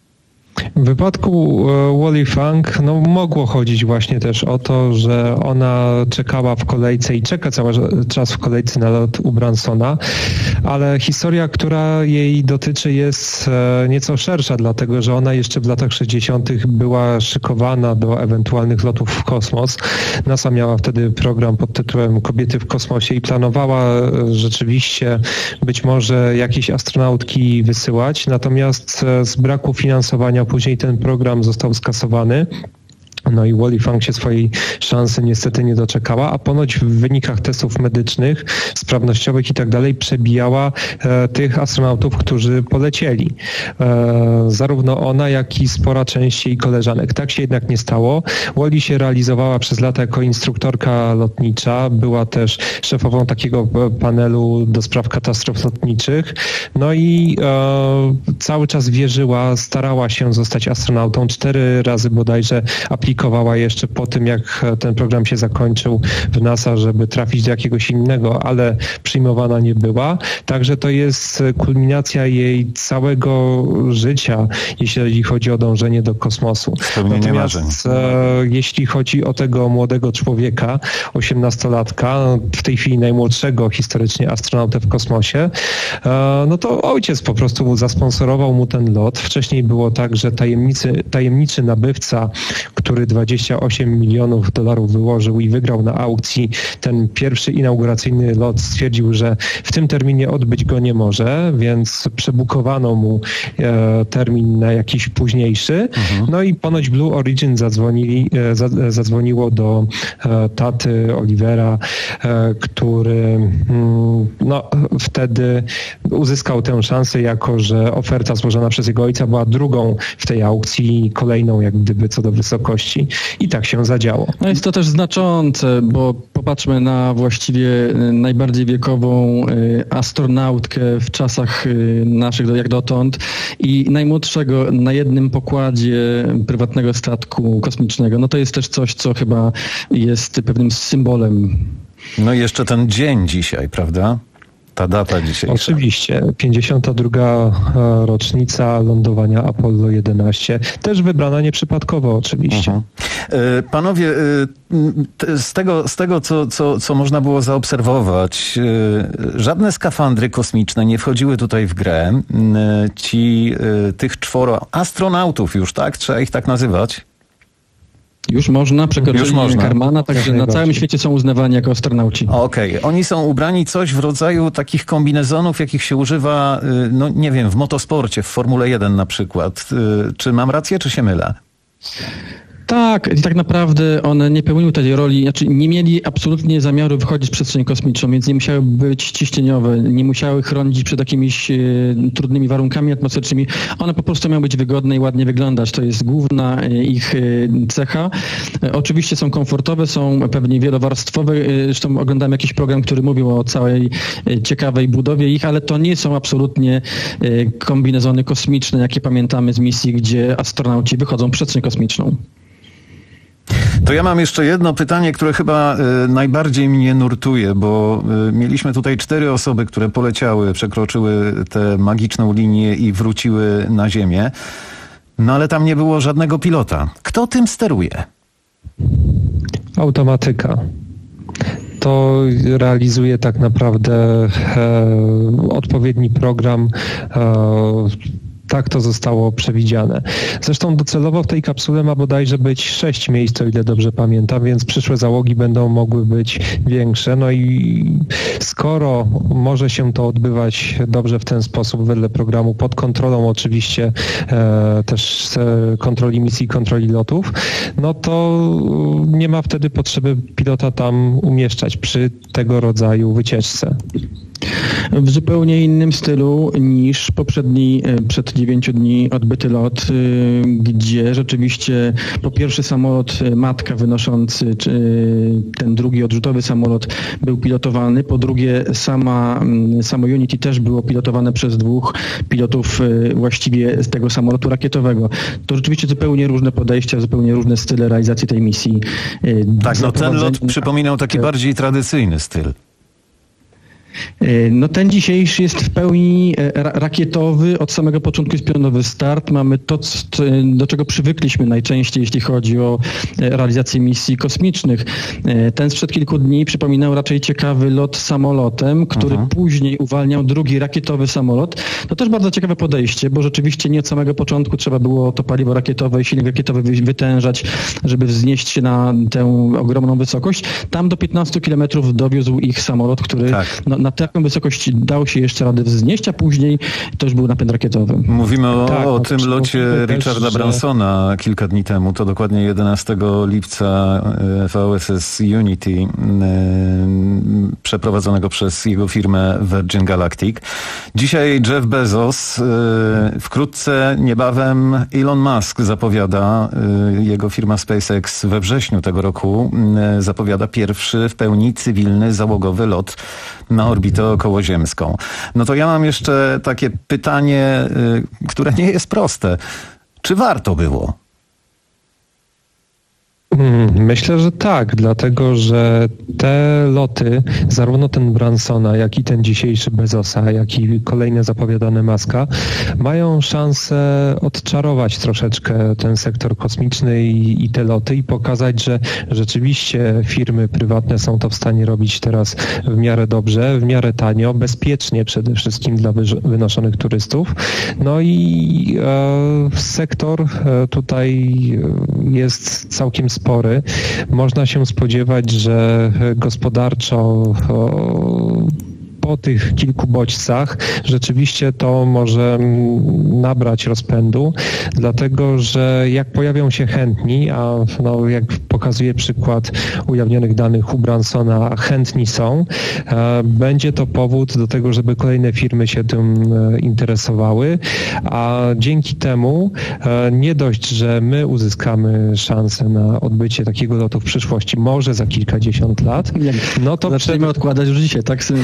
W wypadku Wally Funk no, mogło chodzić właśnie też o to, że ona czekała w kolejce i czeka cały czas w kolejce na lot u Bransona, ale historia, która jej dotyczy jest nieco szersza, dlatego że ona jeszcze w latach sześćdziesiątych była szykowana do ewentualnych lotów w kosmos. NASA miała wtedy program pod tytułem Kobiety w kosmosie i planowała rzeczywiście być może jakieś astronautki wysyłać, natomiast z braku finansowania później ten program został skasowany. No i Wally Funk się swojej szansy niestety nie doczekała, a ponoć w wynikach testów medycznych, sprawnościowych i tak dalej przebijała e, tych astronautów, którzy polecieli. E, zarówno ona, jak i spora część jej koleżanek. Tak się jednak nie stało. Wally się realizowała przez lata jako instruktorka lotnicza, była też szefową takiego panelu do spraw katastrof lotniczych. No i e, cały czas wierzyła, starała się zostać astronautą. Cztery razy bodajże aplikowała jeszcze po tym, jak ten program się zakończył w NASA, żeby trafić do jakiegoś innego, ale przyjmowana nie była. Także to jest kulminacja jej całego życia, jeśli chodzi o dążenie do kosmosu. Spełnienie marzeń. E, jeśli chodzi o tego młodego człowieka, osiemnastolatka, w tej chwili najmłodszego historycznie astronautę w kosmosie, e, no to ojciec po prostu zasponsorował mu ten lot. Wcześniej było tak, że tajemnicy, tajemniczy nabywca, który dwadzieścia osiem milionów dolarów wyłożył i wygrał na aukcji ten pierwszy inauguracyjny lot, stwierdził, że w tym terminie odbyć go nie może, więc przebukowano mu e, termin na jakiś późniejszy. Mhm. No i ponoć Blue Origin zadzwonili, e, za, zadzwoniło do e, taty Olivera, e, który mm, no, wtedy uzyskał tę szansę, jako że oferta złożona przez jego ojca była drugą w tej aukcji, kolejną jak gdyby co do wysokości. I tak się zadziało. No jest to też znaczące, bo popatrzmy na właściwie najbardziej wiekową astronautkę w czasach naszych jak dotąd i najmłodszego na jednym pokładzie prywatnego statku kosmicznego. No to jest też coś, co chyba jest pewnym symbolem. No i jeszcze ten dzień dzisiaj, prawda? ta data dzisiejsza. Oczywiście. pięćdziesiąta druga rocznica lądowania Apollo jedenaście. Też wybrana nieprzypadkowo oczywiście. Uh-huh. Panowie, z tego, z tego co, co, co można było zaobserwować, żadne skafandry kosmiczne nie wchodziły tutaj w grę. Ci, tych czworo astronautów już, tak? Trzeba ich tak nazywać? Już można, przekroczyli Już można. Karmana, także na całym świecie są uznawani jako astronauci. Okej, okay. Oni są ubrani coś w rodzaju takich kombinezonów, jakich się używa, no nie wiem, w motosporcie, w Formule jeden na przykład. Czy mam rację, czy się mylę? Tak, i tak naprawdę one nie pełniły tej roli, znaczy nie mieli absolutnie zamiaru wychodzić w przestrzeń kosmiczną, więc nie musiały być ciśnieniowe, nie musiały chronić przed jakimiś e, trudnymi warunkami atmosferycznymi. One po prostu miały być wygodne i ładnie wyglądać. To jest główna e, ich e, cecha. E, oczywiście są komfortowe, są pewnie wielowarstwowe. E, zresztą oglądałem jakiś program, który mówił o całej e, ciekawej budowie ich, ale to nie są absolutnie e, kombinezony kosmiczne, jakie pamiętamy z misji, gdzie astronauci wychodzą w przestrzeń kosmiczną. To ja mam jeszcze jedno pytanie, które chyba y, najbardziej mnie nurtuje, bo y, mieliśmy tutaj cztery osoby, które poleciały, przekroczyły tę magiczną linię i wróciły na Ziemię. No ale tam nie było żadnego pilota. Kto tym steruje? Automatyka. To realizuje tak naprawdę e, odpowiedni program. E, Tak to zostało przewidziane. Zresztą docelowo w tej kapsule ma bodajże być sześć miejsc, o ile dobrze pamiętam, więc przyszłe załogi będą mogły być większe. No i skoro może się to odbywać dobrze w ten sposób wedle programu, pod kontrolą oczywiście e, też e, kontroli misji, kontroli lotów, no to nie ma wtedy potrzeby pilota tam umieszczać przy tego rodzaju wycieczce. W zupełnie innym stylu niż poprzedni, przed dziewięciu dni odbyty lot, gdzie rzeczywiście po pierwsze samolot matka wynoszący, ten drugi odrzutowy samolot był pilotowany, po drugie sama, samo Unity też było pilotowane przez dwóch pilotów właściwie z tego samolotu rakietowego. To rzeczywiście zupełnie różne podejścia, zupełnie różne style realizacji tej misji. Tak, no ten lot przypominał taki bardziej tradycyjny styl. No ten dzisiejszy jest w pełni rakietowy, od samego początku jest pionowy start. Mamy to, do czego przywykliśmy najczęściej, jeśli chodzi o realizację misji kosmicznych. Ten sprzed kilku dni przypominał raczej ciekawy lot samolotem, który Aha. później uwalniał drugi rakietowy samolot. To też bardzo ciekawe podejście, bo rzeczywiście nie od samego początku trzeba było to paliwo rakietowe i silnik rakietowy wytężać, żeby wznieść się na tę ogromną wysokość. Tam do piętnastu kilometrów dowiózł ich samolot, który tak. no, na taką wysokość dał się jeszcze radę wznieść, a później to już był napęd rakietowy. Mówimy o, tak, o tym locie Richarda że... Bransona kilka dni temu, to dokładnie jedenastego lipca V S S Unity, yy, przeprowadzonego przez jego firmę Virgin Galactic. Dzisiaj Jeff Bezos, yy, wkrótce, niebawem Elon Musk zapowiada, yy, jego firma SpaceX we wrześniu tego roku yy, zapowiada pierwszy w pełni cywilny, załogowy lot na orbitę okołoziemską. No to ja mam jeszcze takie pytanie, y, które nie jest proste. Czy warto było? Myślę, że tak, dlatego że te loty, zarówno ten Bransona, jak i ten dzisiejszy Bezosa, jak i kolejne zapowiadane Muska, mają szansę odczarować troszeczkę ten sektor kosmiczny i, i te loty i pokazać, że rzeczywiście firmy prywatne są to w stanie robić teraz w miarę dobrze, w miarę tanio, bezpiecznie przede wszystkim dla wynoszonych turystów. No i e, sektor e, tutaj jest całkiem spory. Spory. Można się spodziewać, że gospodarczo o, po tych kilku bodźcach rzeczywiście to może nabrać rozpędu, dlatego że jak pojawią się chętni, a no, jak pokazuje przykład ujawnionych danych u Bransona, chętni są, e, będzie to powód do tego, żeby kolejne firmy się tym e, interesowały, a dzięki temu e, nie dość, że my uzyskamy szansę na odbycie takiego lotu w przyszłości, może za kilkadziesiąt lat, no to zaczniemy przed... odkładać już dzisiaj, tak? Tak, zaczniemy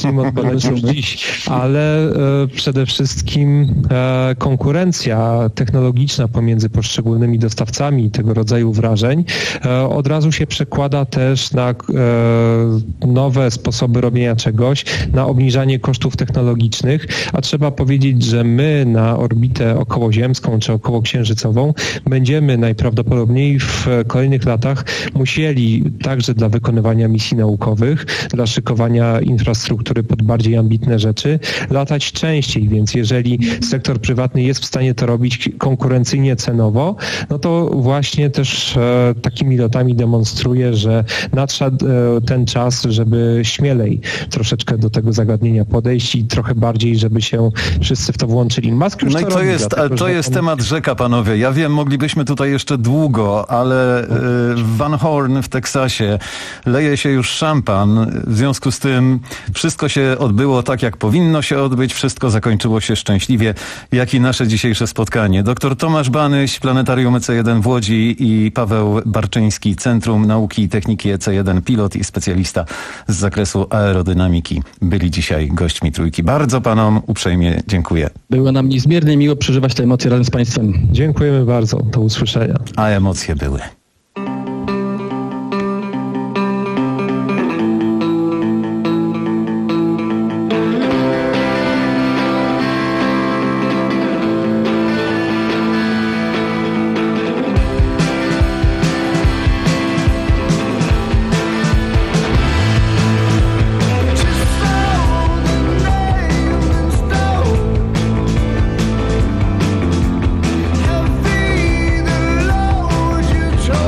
film odpalać już dziś, ale e, przede wszystkim e, konkurencja technologiczna pomiędzy poszczególnymi dostawcami tego rodzaju wrażeń e, od razu się przekłada też na e, nowe sposoby robienia czegoś, na obniżanie kosztów technologicznych, a trzeba powiedzieć, że my na orbitę okołoziemską czy okołoksiężycową będziemy najprawdopodobniej w kolejnych latach musieli także dla wykonywania misji naukowych, dla szykowania infrastruktury pod bardziej ambitne rzeczy, latać częściej, więc jeżeli sektor prywatny jest w stanie to robić konkurencyjnie cenowo, no to właśnie też e, takimi lotami demonstruje, że nadszedł e, ten czas, żeby śmielej troszeczkę do tego zagadnienia podejść i trochę bardziej, żeby się wszyscy w to włączyli. Musk już no to i to robi, jest, dlatego, to jest on... temat rzeka, panowie. Ja wiem, moglibyśmy tutaj jeszcze długo, ale w Van Horn w Teksasie leje się już szampan. W związku z tym wszystko się odbyło tak, jak powinno się odbyć. Wszystko zakończyło się szczęśliwie, jak i nasze dzisiejsze spotkanie. Doktor Tomasz Banyś, Planetarium E C jeden w Łodzi i Paweł Barczyński, Centrum Nauki i Techniki E C jeden, pilot i specjalista z zakresu aerodynamiki, byli dzisiaj gośćmi Trójki. Bardzo panom uprzejmie dziękuję. Było nam niezmiernie miło przeżywać te emocje razem z państwem. Dziękujemy bardzo. Do usłyszenia. A emocje były. Try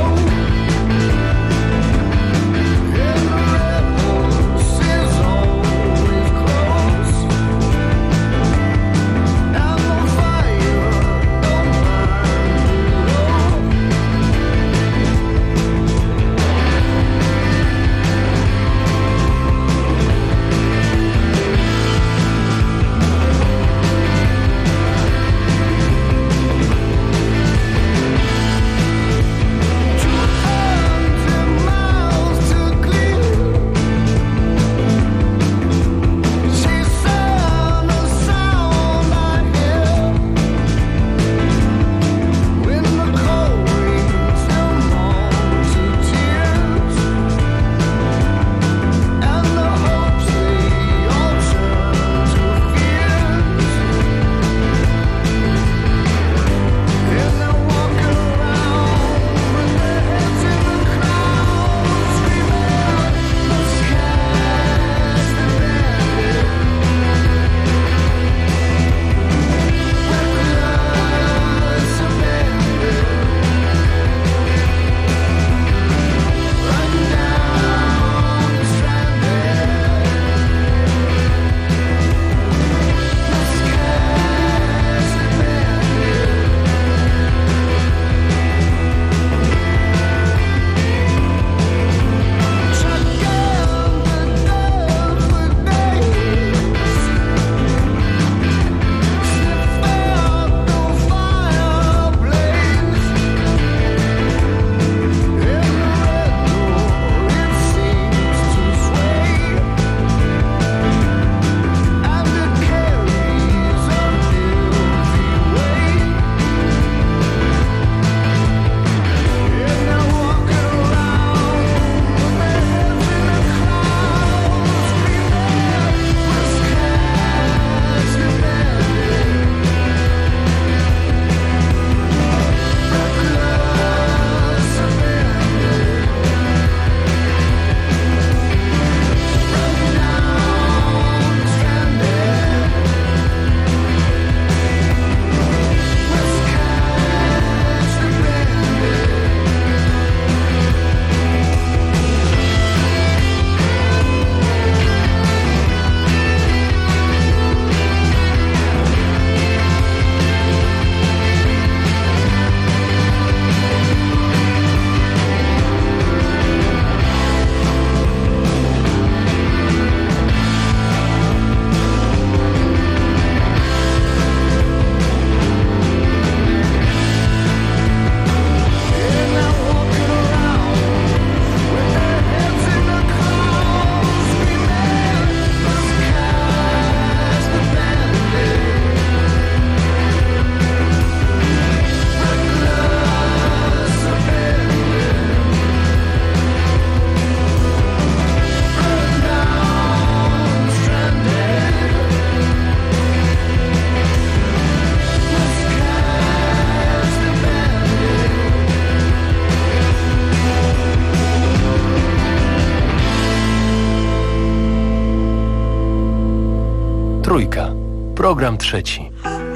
Trójka. Program trzeci.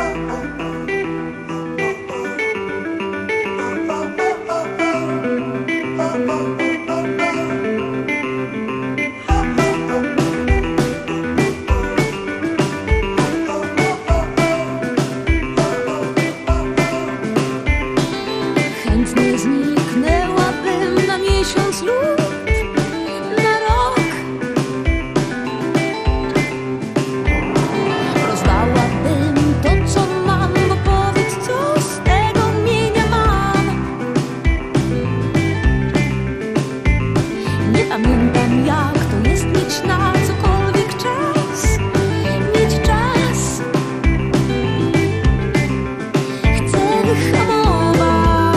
Chętnie zniknęłabym na miesiąc lub na rok. Rozdałabym to, co mam, bo powiedz, co z tego mienia mam. Nie pamiętam, jak to jest mieć na cokolwiek czas. Mieć czas. Chcę wyhamować.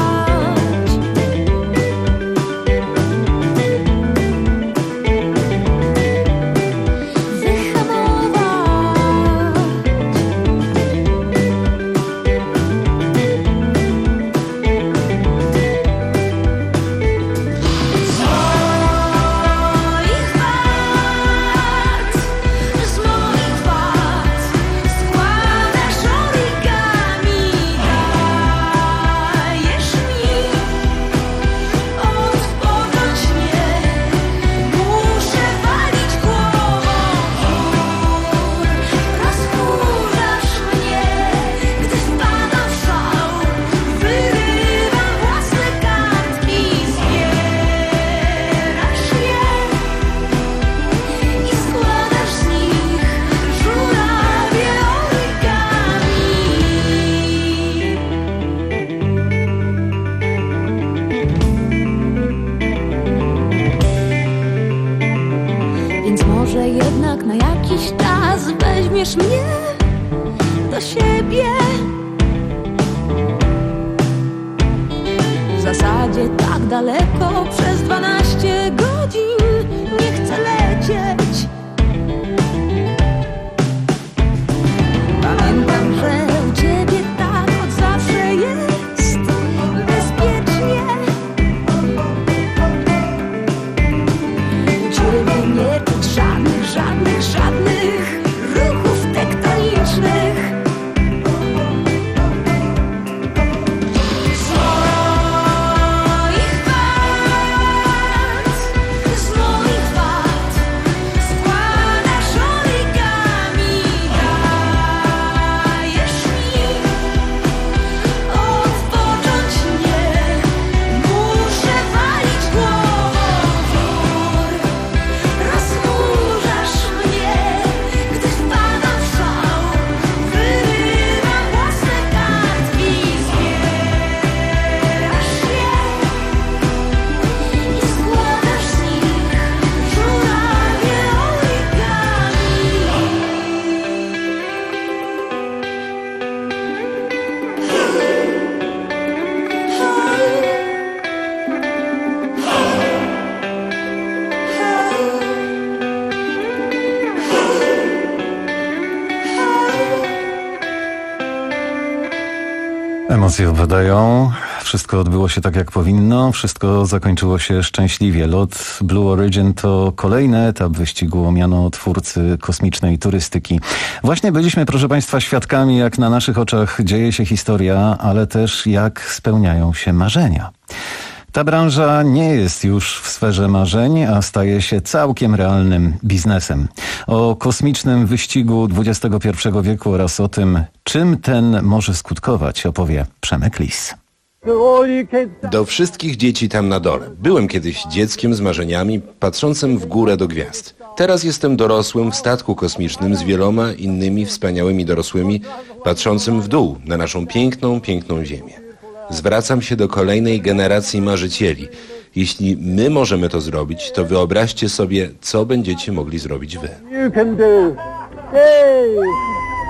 Więc może jednak na jakiś czas weźmiesz mnie do siebie. W zasadzie tak daleko przez dwanaście godzin nie chcę lecieć. Pamiętam, że u ciebie tak od zawsze jest bezpiecznie. U ciebie nie czuć żadnych, żadnych, żadnych ruchów tektonicznych. Z moich wad, z moich wad składasz origami, dajesz mi odpocząć nie, muszę walić głową w mur. Rozburzasz mnie, gdy wpadam w szał, wyrywam własne kartki, zbierasz je i składasz z nich żurawie origami. Emocje opadają, wszystko odbyło się tak jak powinno, wszystko zakończyło się szczęśliwie. Lot Blue Origin to kolejny etap wyścigu o miano twórcy kosmicznej turystyki. Właśnie byliśmy, proszę Państwa, świadkami, jak na naszych oczach dzieje się historia, ale też jak spełniają się marzenia. Ta branża nie jest już w sferze marzeń, a staje się całkiem realnym biznesem. O kosmicznym wyścigu dwudziestego pierwszego wieku oraz o tym, czym ten może skutkować, opowie Przemek Lis. Do wszystkich dzieci tam na dole. Byłem kiedyś dzieckiem z marzeniami, patrzącym w górę do gwiazd. Teraz jestem dorosłym w statku kosmicznym z wieloma innymi wspaniałymi dorosłymi, patrzącym w dół na naszą piękną, piękną Ziemię. Zwracam się do kolejnej generacji marzycieli. Jeśli my możemy to zrobić, to wyobraźcie sobie, co będziecie mogli zrobić wy.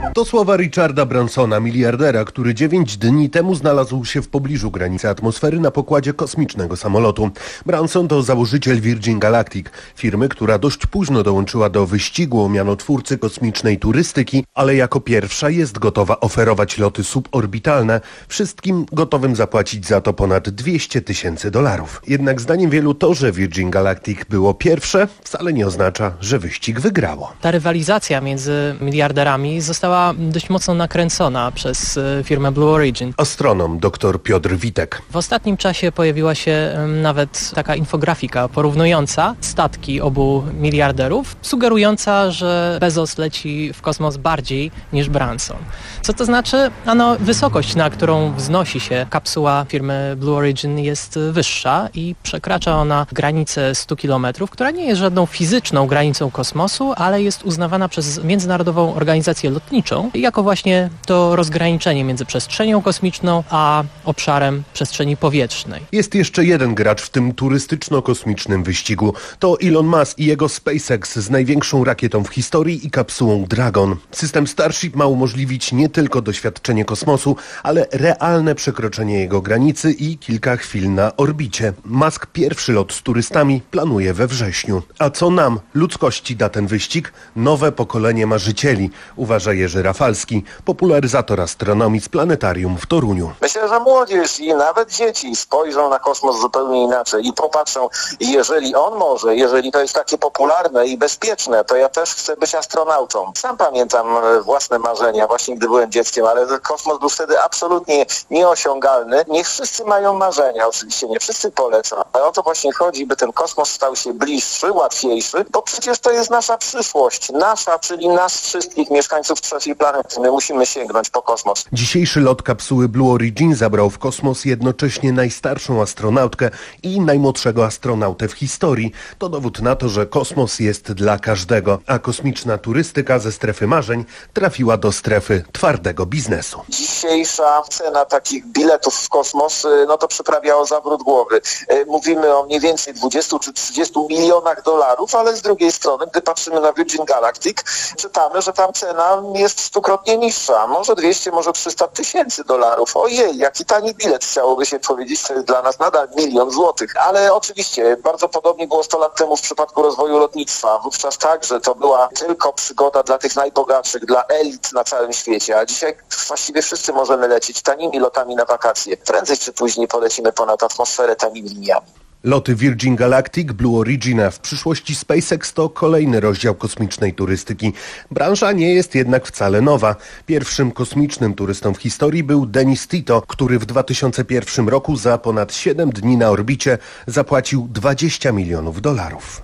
To słowa Richarda Bransona, miliardera, który dziewięć dni temu znalazł się w pobliżu granicy atmosfery na pokładzie kosmicznego samolotu. Branson to założyciel Virgin Galactic, firmy, która dość późno dołączyła do wyścigu o miano twórcy kosmicznej turystyki, ale jako pierwsza jest gotowa oferować loty suborbitalne, wszystkim gotowym zapłacić za to ponad dwieście tysięcy dolarów. Jednak zdaniem wielu to, że Virgin Galactic było pierwsze, wcale nie oznacza, że wyścig wygrało. Ta rywalizacja między miliarderami została dość mocno nakręcona przez firmę Blue Origin. Astronom dr Piotr Witek. W ostatnim czasie pojawiła się nawet taka infografika porównująca statki obu miliarderów, sugerująca, że Bezos leci w kosmos bardziej niż Branson. Co to znaczy? Ano, wysokość, na którą wznosi się kapsuła firmy Blue Origin, jest wyższa i przekracza ona granicę stu kilometrów, która nie jest żadną fizyczną granicą kosmosu, ale jest uznawana przez Międzynarodową Organizację Lotniczą jako właśnie to rozgraniczenie między przestrzenią kosmiczną a obszarem przestrzeni powietrznej. Jest jeszcze jeden gracz w tym turystyczno-kosmicznym wyścigu. To Elon Musk i jego SpaceX z największą rakietą w historii i kapsułą Dragon. System Starship ma umożliwić nie tylko doświadczenie kosmosu, ale realne przekroczenie jego granicy i kilka chwil na orbicie. Musk pierwszy lot z turystami planuje we wrześniu. A co nam, ludzkości, da ten wyścig? Nowe pokolenie marzycieli, uważa Jerzy Rafalski, popularyzator astronomii z planetarium w Toruniu. Myślę, że młodzież i nawet dzieci spojrzą na kosmos zupełnie inaczej i popatrzą, jeżeli on może, jeżeli to jest takie popularne i bezpieczne, to ja też chcę być astronautą. Sam pamiętam własne marzenia, właśnie gdy byłem dzieckiem, ale kosmos był wtedy absolutnie nieosiągalny. Niech wszyscy mają marzenia, oczywiście nie wszyscy polecą, ale o to właśnie chodzi, by ten kosmos stał się bliższy, łatwiejszy, bo przecież to jest nasza przyszłość, nasza, czyli nas wszystkich mieszkańców trzeciej planety. My musimy sięgnąć po kosmos. Dzisiejszy lot kapsuły Blue Origin zabrał w kosmos jednocześnie najstarszą astronautkę i najmłodszego astronautę w historii. To dowód na to, że kosmos jest dla każdego, a kosmiczna turystyka ze strefy marzeń trafiła do strefy twardego biznesu. Dzisiejsza cena takich biletów w kosmos, no to przyprawia o zawrót głowy. Mówimy o mniej więcej dwudziestu czy trzydziestu milionach dolarów, ale z drugiej strony, gdy patrzymy na Virgin Galactic, czytamy, że tam cena jest stukrotnie niższa. Może dwieście, może trzysta tysięcy dolarów. Ojej, jaki tani bilet, chciałoby się powiedzieć, to jest dla nas nadal milion złotych. Ale oczywiście bardzo podobnie było sto lat temu w przypadku rozwoju lotnictwa. Wówczas także to była tylko przygoda dla tych najbogatszych, dla elit na całym świecie. A dzisiaj właściwie wszyscy możemy lecieć tanimi lotami na wakacje. Prędzej czy później polecimy ponad atmosferę tanimi liniami. Loty Virgin Galactic, Blue Origin, a w przyszłości SpaceX to kolejny rozdział kosmicznej turystyki. Branża nie jest jednak wcale nowa. Pierwszym kosmicznym turystą w historii był Denis Tito, który w dwa tysiące pierwszym roku za ponad siedem dni na orbicie zapłacił dwadzieścia milionów dolarów.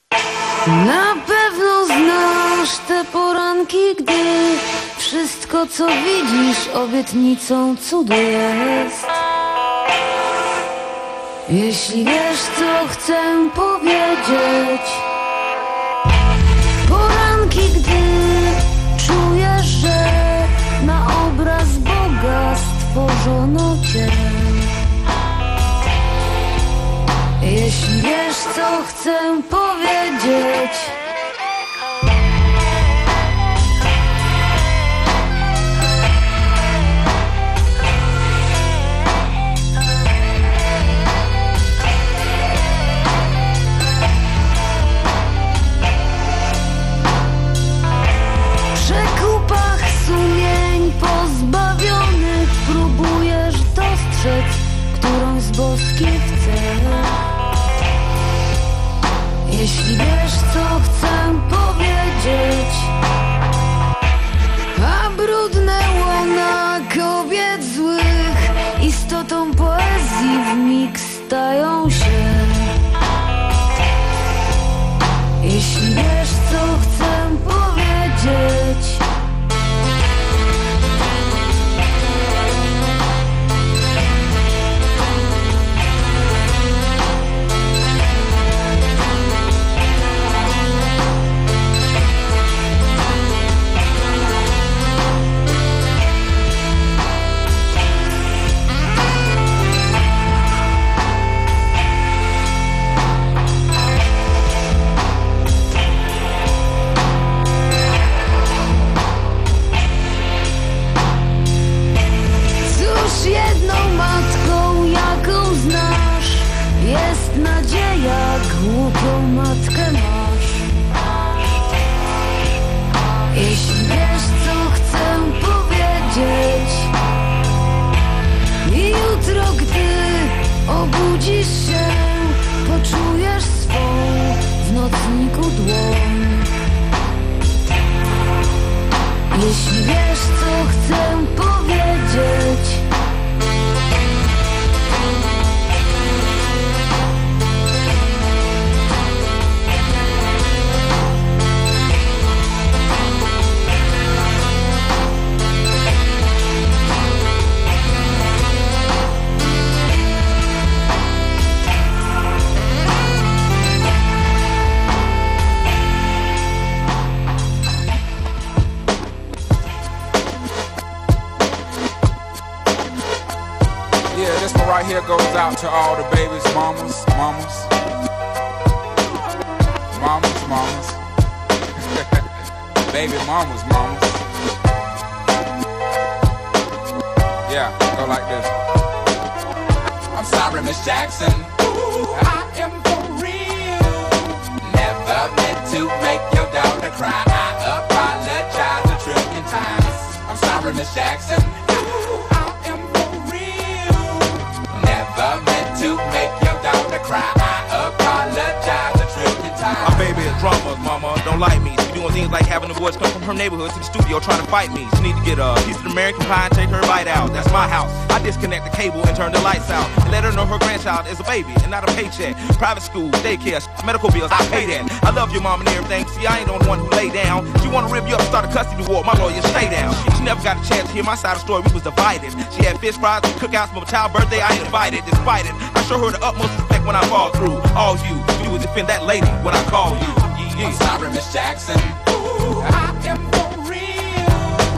Na pewno znasz te poranki, gdy wszystko co widzisz obietnicą cudu jest. Jeśli wiesz co chcę powiedzieć, poranki, gdy czujesz, że na obraz Boga stworzono cię. Jeśli wiesz co chcę powiedzieć, pozbawionych próbujesz dostrzec którąś z boskich cech. Jeśli wiesz co chcę powiedzieć, a brudne łona kobiet złych istotą poezji wmig stają się. Jeśli wiesz co chcę powiedzieć, Jeśli wiesz, co chcę powiedzieć. This one right here goes out to all the babies, mamas, mamas, mamas, mamas, baby mamas, mamas. Yeah, go like this. I'm sorry, Miss Jackson. Ooh, I am for real. Never meant to make your daughter cry. I apologize a trillion times. I'm sorry, Miss Jackson. Never meant to make your daughter cry. I apologize a trillion times. My baby is drama, mama, don't like me. She doing things like having the boys come from her neighborhood to the studio trying to fight me. She need to get a piece of American pie and take her bite out. That's my house. I disconnect the cable and turn the lights out. And let her know her grandchild is a baby and not a paycheck. Private school, daycare, medical bills, I pay that. I love your mom and everything. See, I ain't the only one who lay down. She wanna rip you up, start a custody war. My lawyer, stay down. She never got a chance to hear my side of the story. We was divided. She had fish fries and cookouts for my child's birthday. I ain't invited. Despite it, I show her the utmost respect when I fall through. All you, you would defend that lady when I call you. Yeah, yeah. I'm sorry, Miss Jackson. Ooh, I am for real.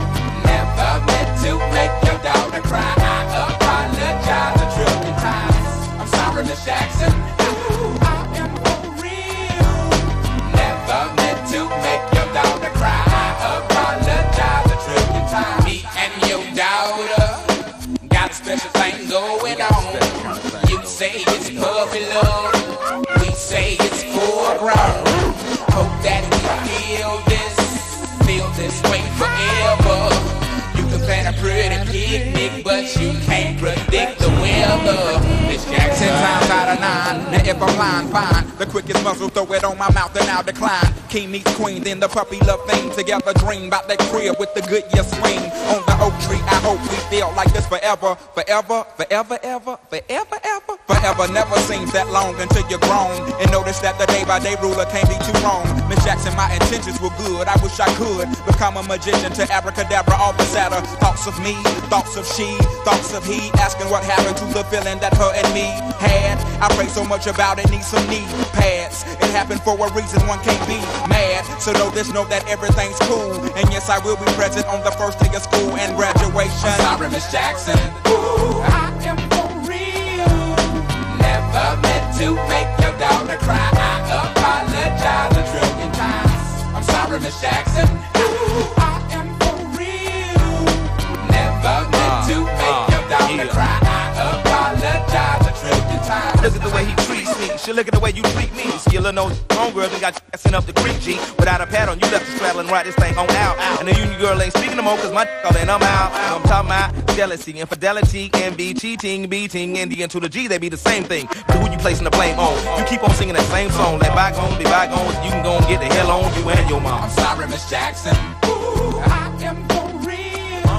Never meant to make your daughter cry. I apologize a trillion times. I'm sorry, Miss Jackson. Ooh, I am for real. Never meant to make your daughter cry. I apologize a trillion times. Me and your daughter got a special thing going on. You say it's puppy love, we say it's full grown. Hope that we feel this, feel this way forever. You can plan a pretty picnic, but you can't predict the weather. Miss Jackson, times out of nine. Now if I'm lying, fine. The quickest muzzle, throw it on my mouth and I'll decline. King meets queen, then the puppy love thing. Together dream about that crib with the good year swing. On the oak tree, I hope we feel like this forever. Forever, forever, ever, forever, ever. Forever never seems that long until you're grown. And notice that the day by day ruler can't be too wrong. Miss Jackson, my intentions were good. I wish I could become a magician to abracadabra all the sadder. Thoughts of me, thoughts of she, thoughts of he. Asking what happened to the feeling that her and me had. I pray so much about it, need some knee pads. It happened for a reason, one can't be mad. So know this, know that everything's cool. And yes, I will be present on the first day of school and graduation. I'm sorry, Miss Jackson. Ooh, I am for real. Never meant to make your daughter cry. I apologize a trillion times. I'm sorry, Miss Jackson. Ooh, I am for real. Never meant to make your daughter cry. I apologize a trillion times. Look at the way he treats me. She look at the way you treat me. See a little nose homegirl done got sent up the creek, G. Without a pad on, you left the straddle and ride this thing on out. And the union girl ain't speaking no more, cause my all in, I'm out. I'm talking about jealousy, infidelity, envy, cheating, beating, and the N to the G, they be the same thing. But who you placing the blame on? You keep on singing that same song. Let bygones be bygones, you can go and get the hell on you and your mom. I'm sorry, Miss Jackson. Ooh, I am for real.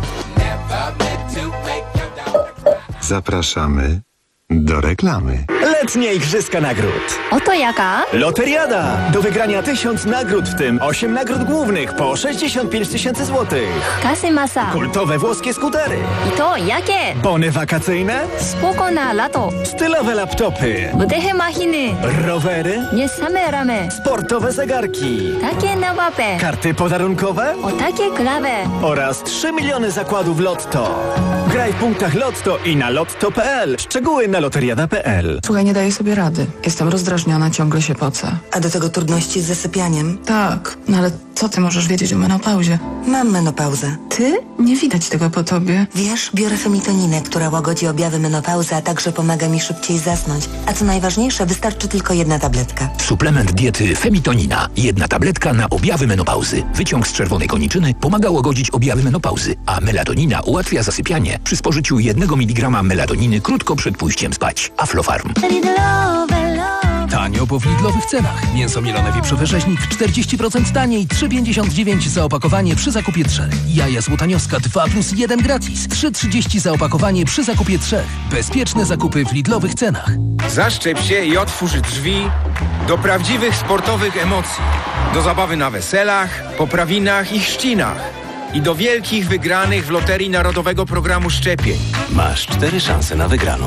Never meant to make your daughter cry. Zapraszamy do reklamy. Letnie Igrzyska Nagród. Oto jaka? Loteriada. Do wygrania tysiąc nagród, w tym osiem nagród głównych po sześćdziesiąt pięć tysięcy złotych. Kasy masa. Kultowe włoskie skutery. I to jakie? Bony wakacyjne. Spoko na lato. Stylowe laptopy. Wdechy machiny. Rowery. Nie same ramy. Sportowe zegarki. Takie na łapę. Karty podarunkowe. O takie klawe. Oraz trzy miliony zakładów Lotto. Graj w punktach Lotto i na lotto kropka p l. Szczegóły na loteriada kropka p l. Słuchaj, nie daję sobie rady. Jestem rozdrażniona, ciągle się pocę. A do tego trudności z zasypianiem? Tak, no ale co ty możesz wiedzieć o menopauzie? Mam menopauzę. Ty? Nie widać tego po tobie. Wiesz, biorę femitoninę, która łagodzi objawy menopauzy, a także pomaga mi szybciej zasnąć. A co najważniejsze, wystarczy tylko jedna tabletka. Suplement diety Femitonina. Jedna tabletka na objawy menopauzy. Wyciąg z czerwonej koniczyny pomaga łagodzić objawy menopauzy, a melatonina ułatwia zasypianie przy spożyciu jednego miligrama melatoniny krótko przed pójściem spać. Aflofarm. Tanio, bo w Lidlowych cenach. Mięso mielone wieprzowe rzeźnik czterdzieści procent taniej, trzy pięćdziesiąt dziewięć za opakowanie przy zakupie trzech. Jaja złotanioska dwa plus jeden gratis, trzy trzydzieści za opakowanie przy zakupie trzech. Bezpieczne zakupy w Lidlowych cenach. Zaszczep się i otwórz drzwi do prawdziwych sportowych emocji. Do zabawy na weselach, poprawinach i chrzcinach. I do wielkich wygranych w Loterii Narodowego Programu Szczepień. Masz cztery szanse na wygraną.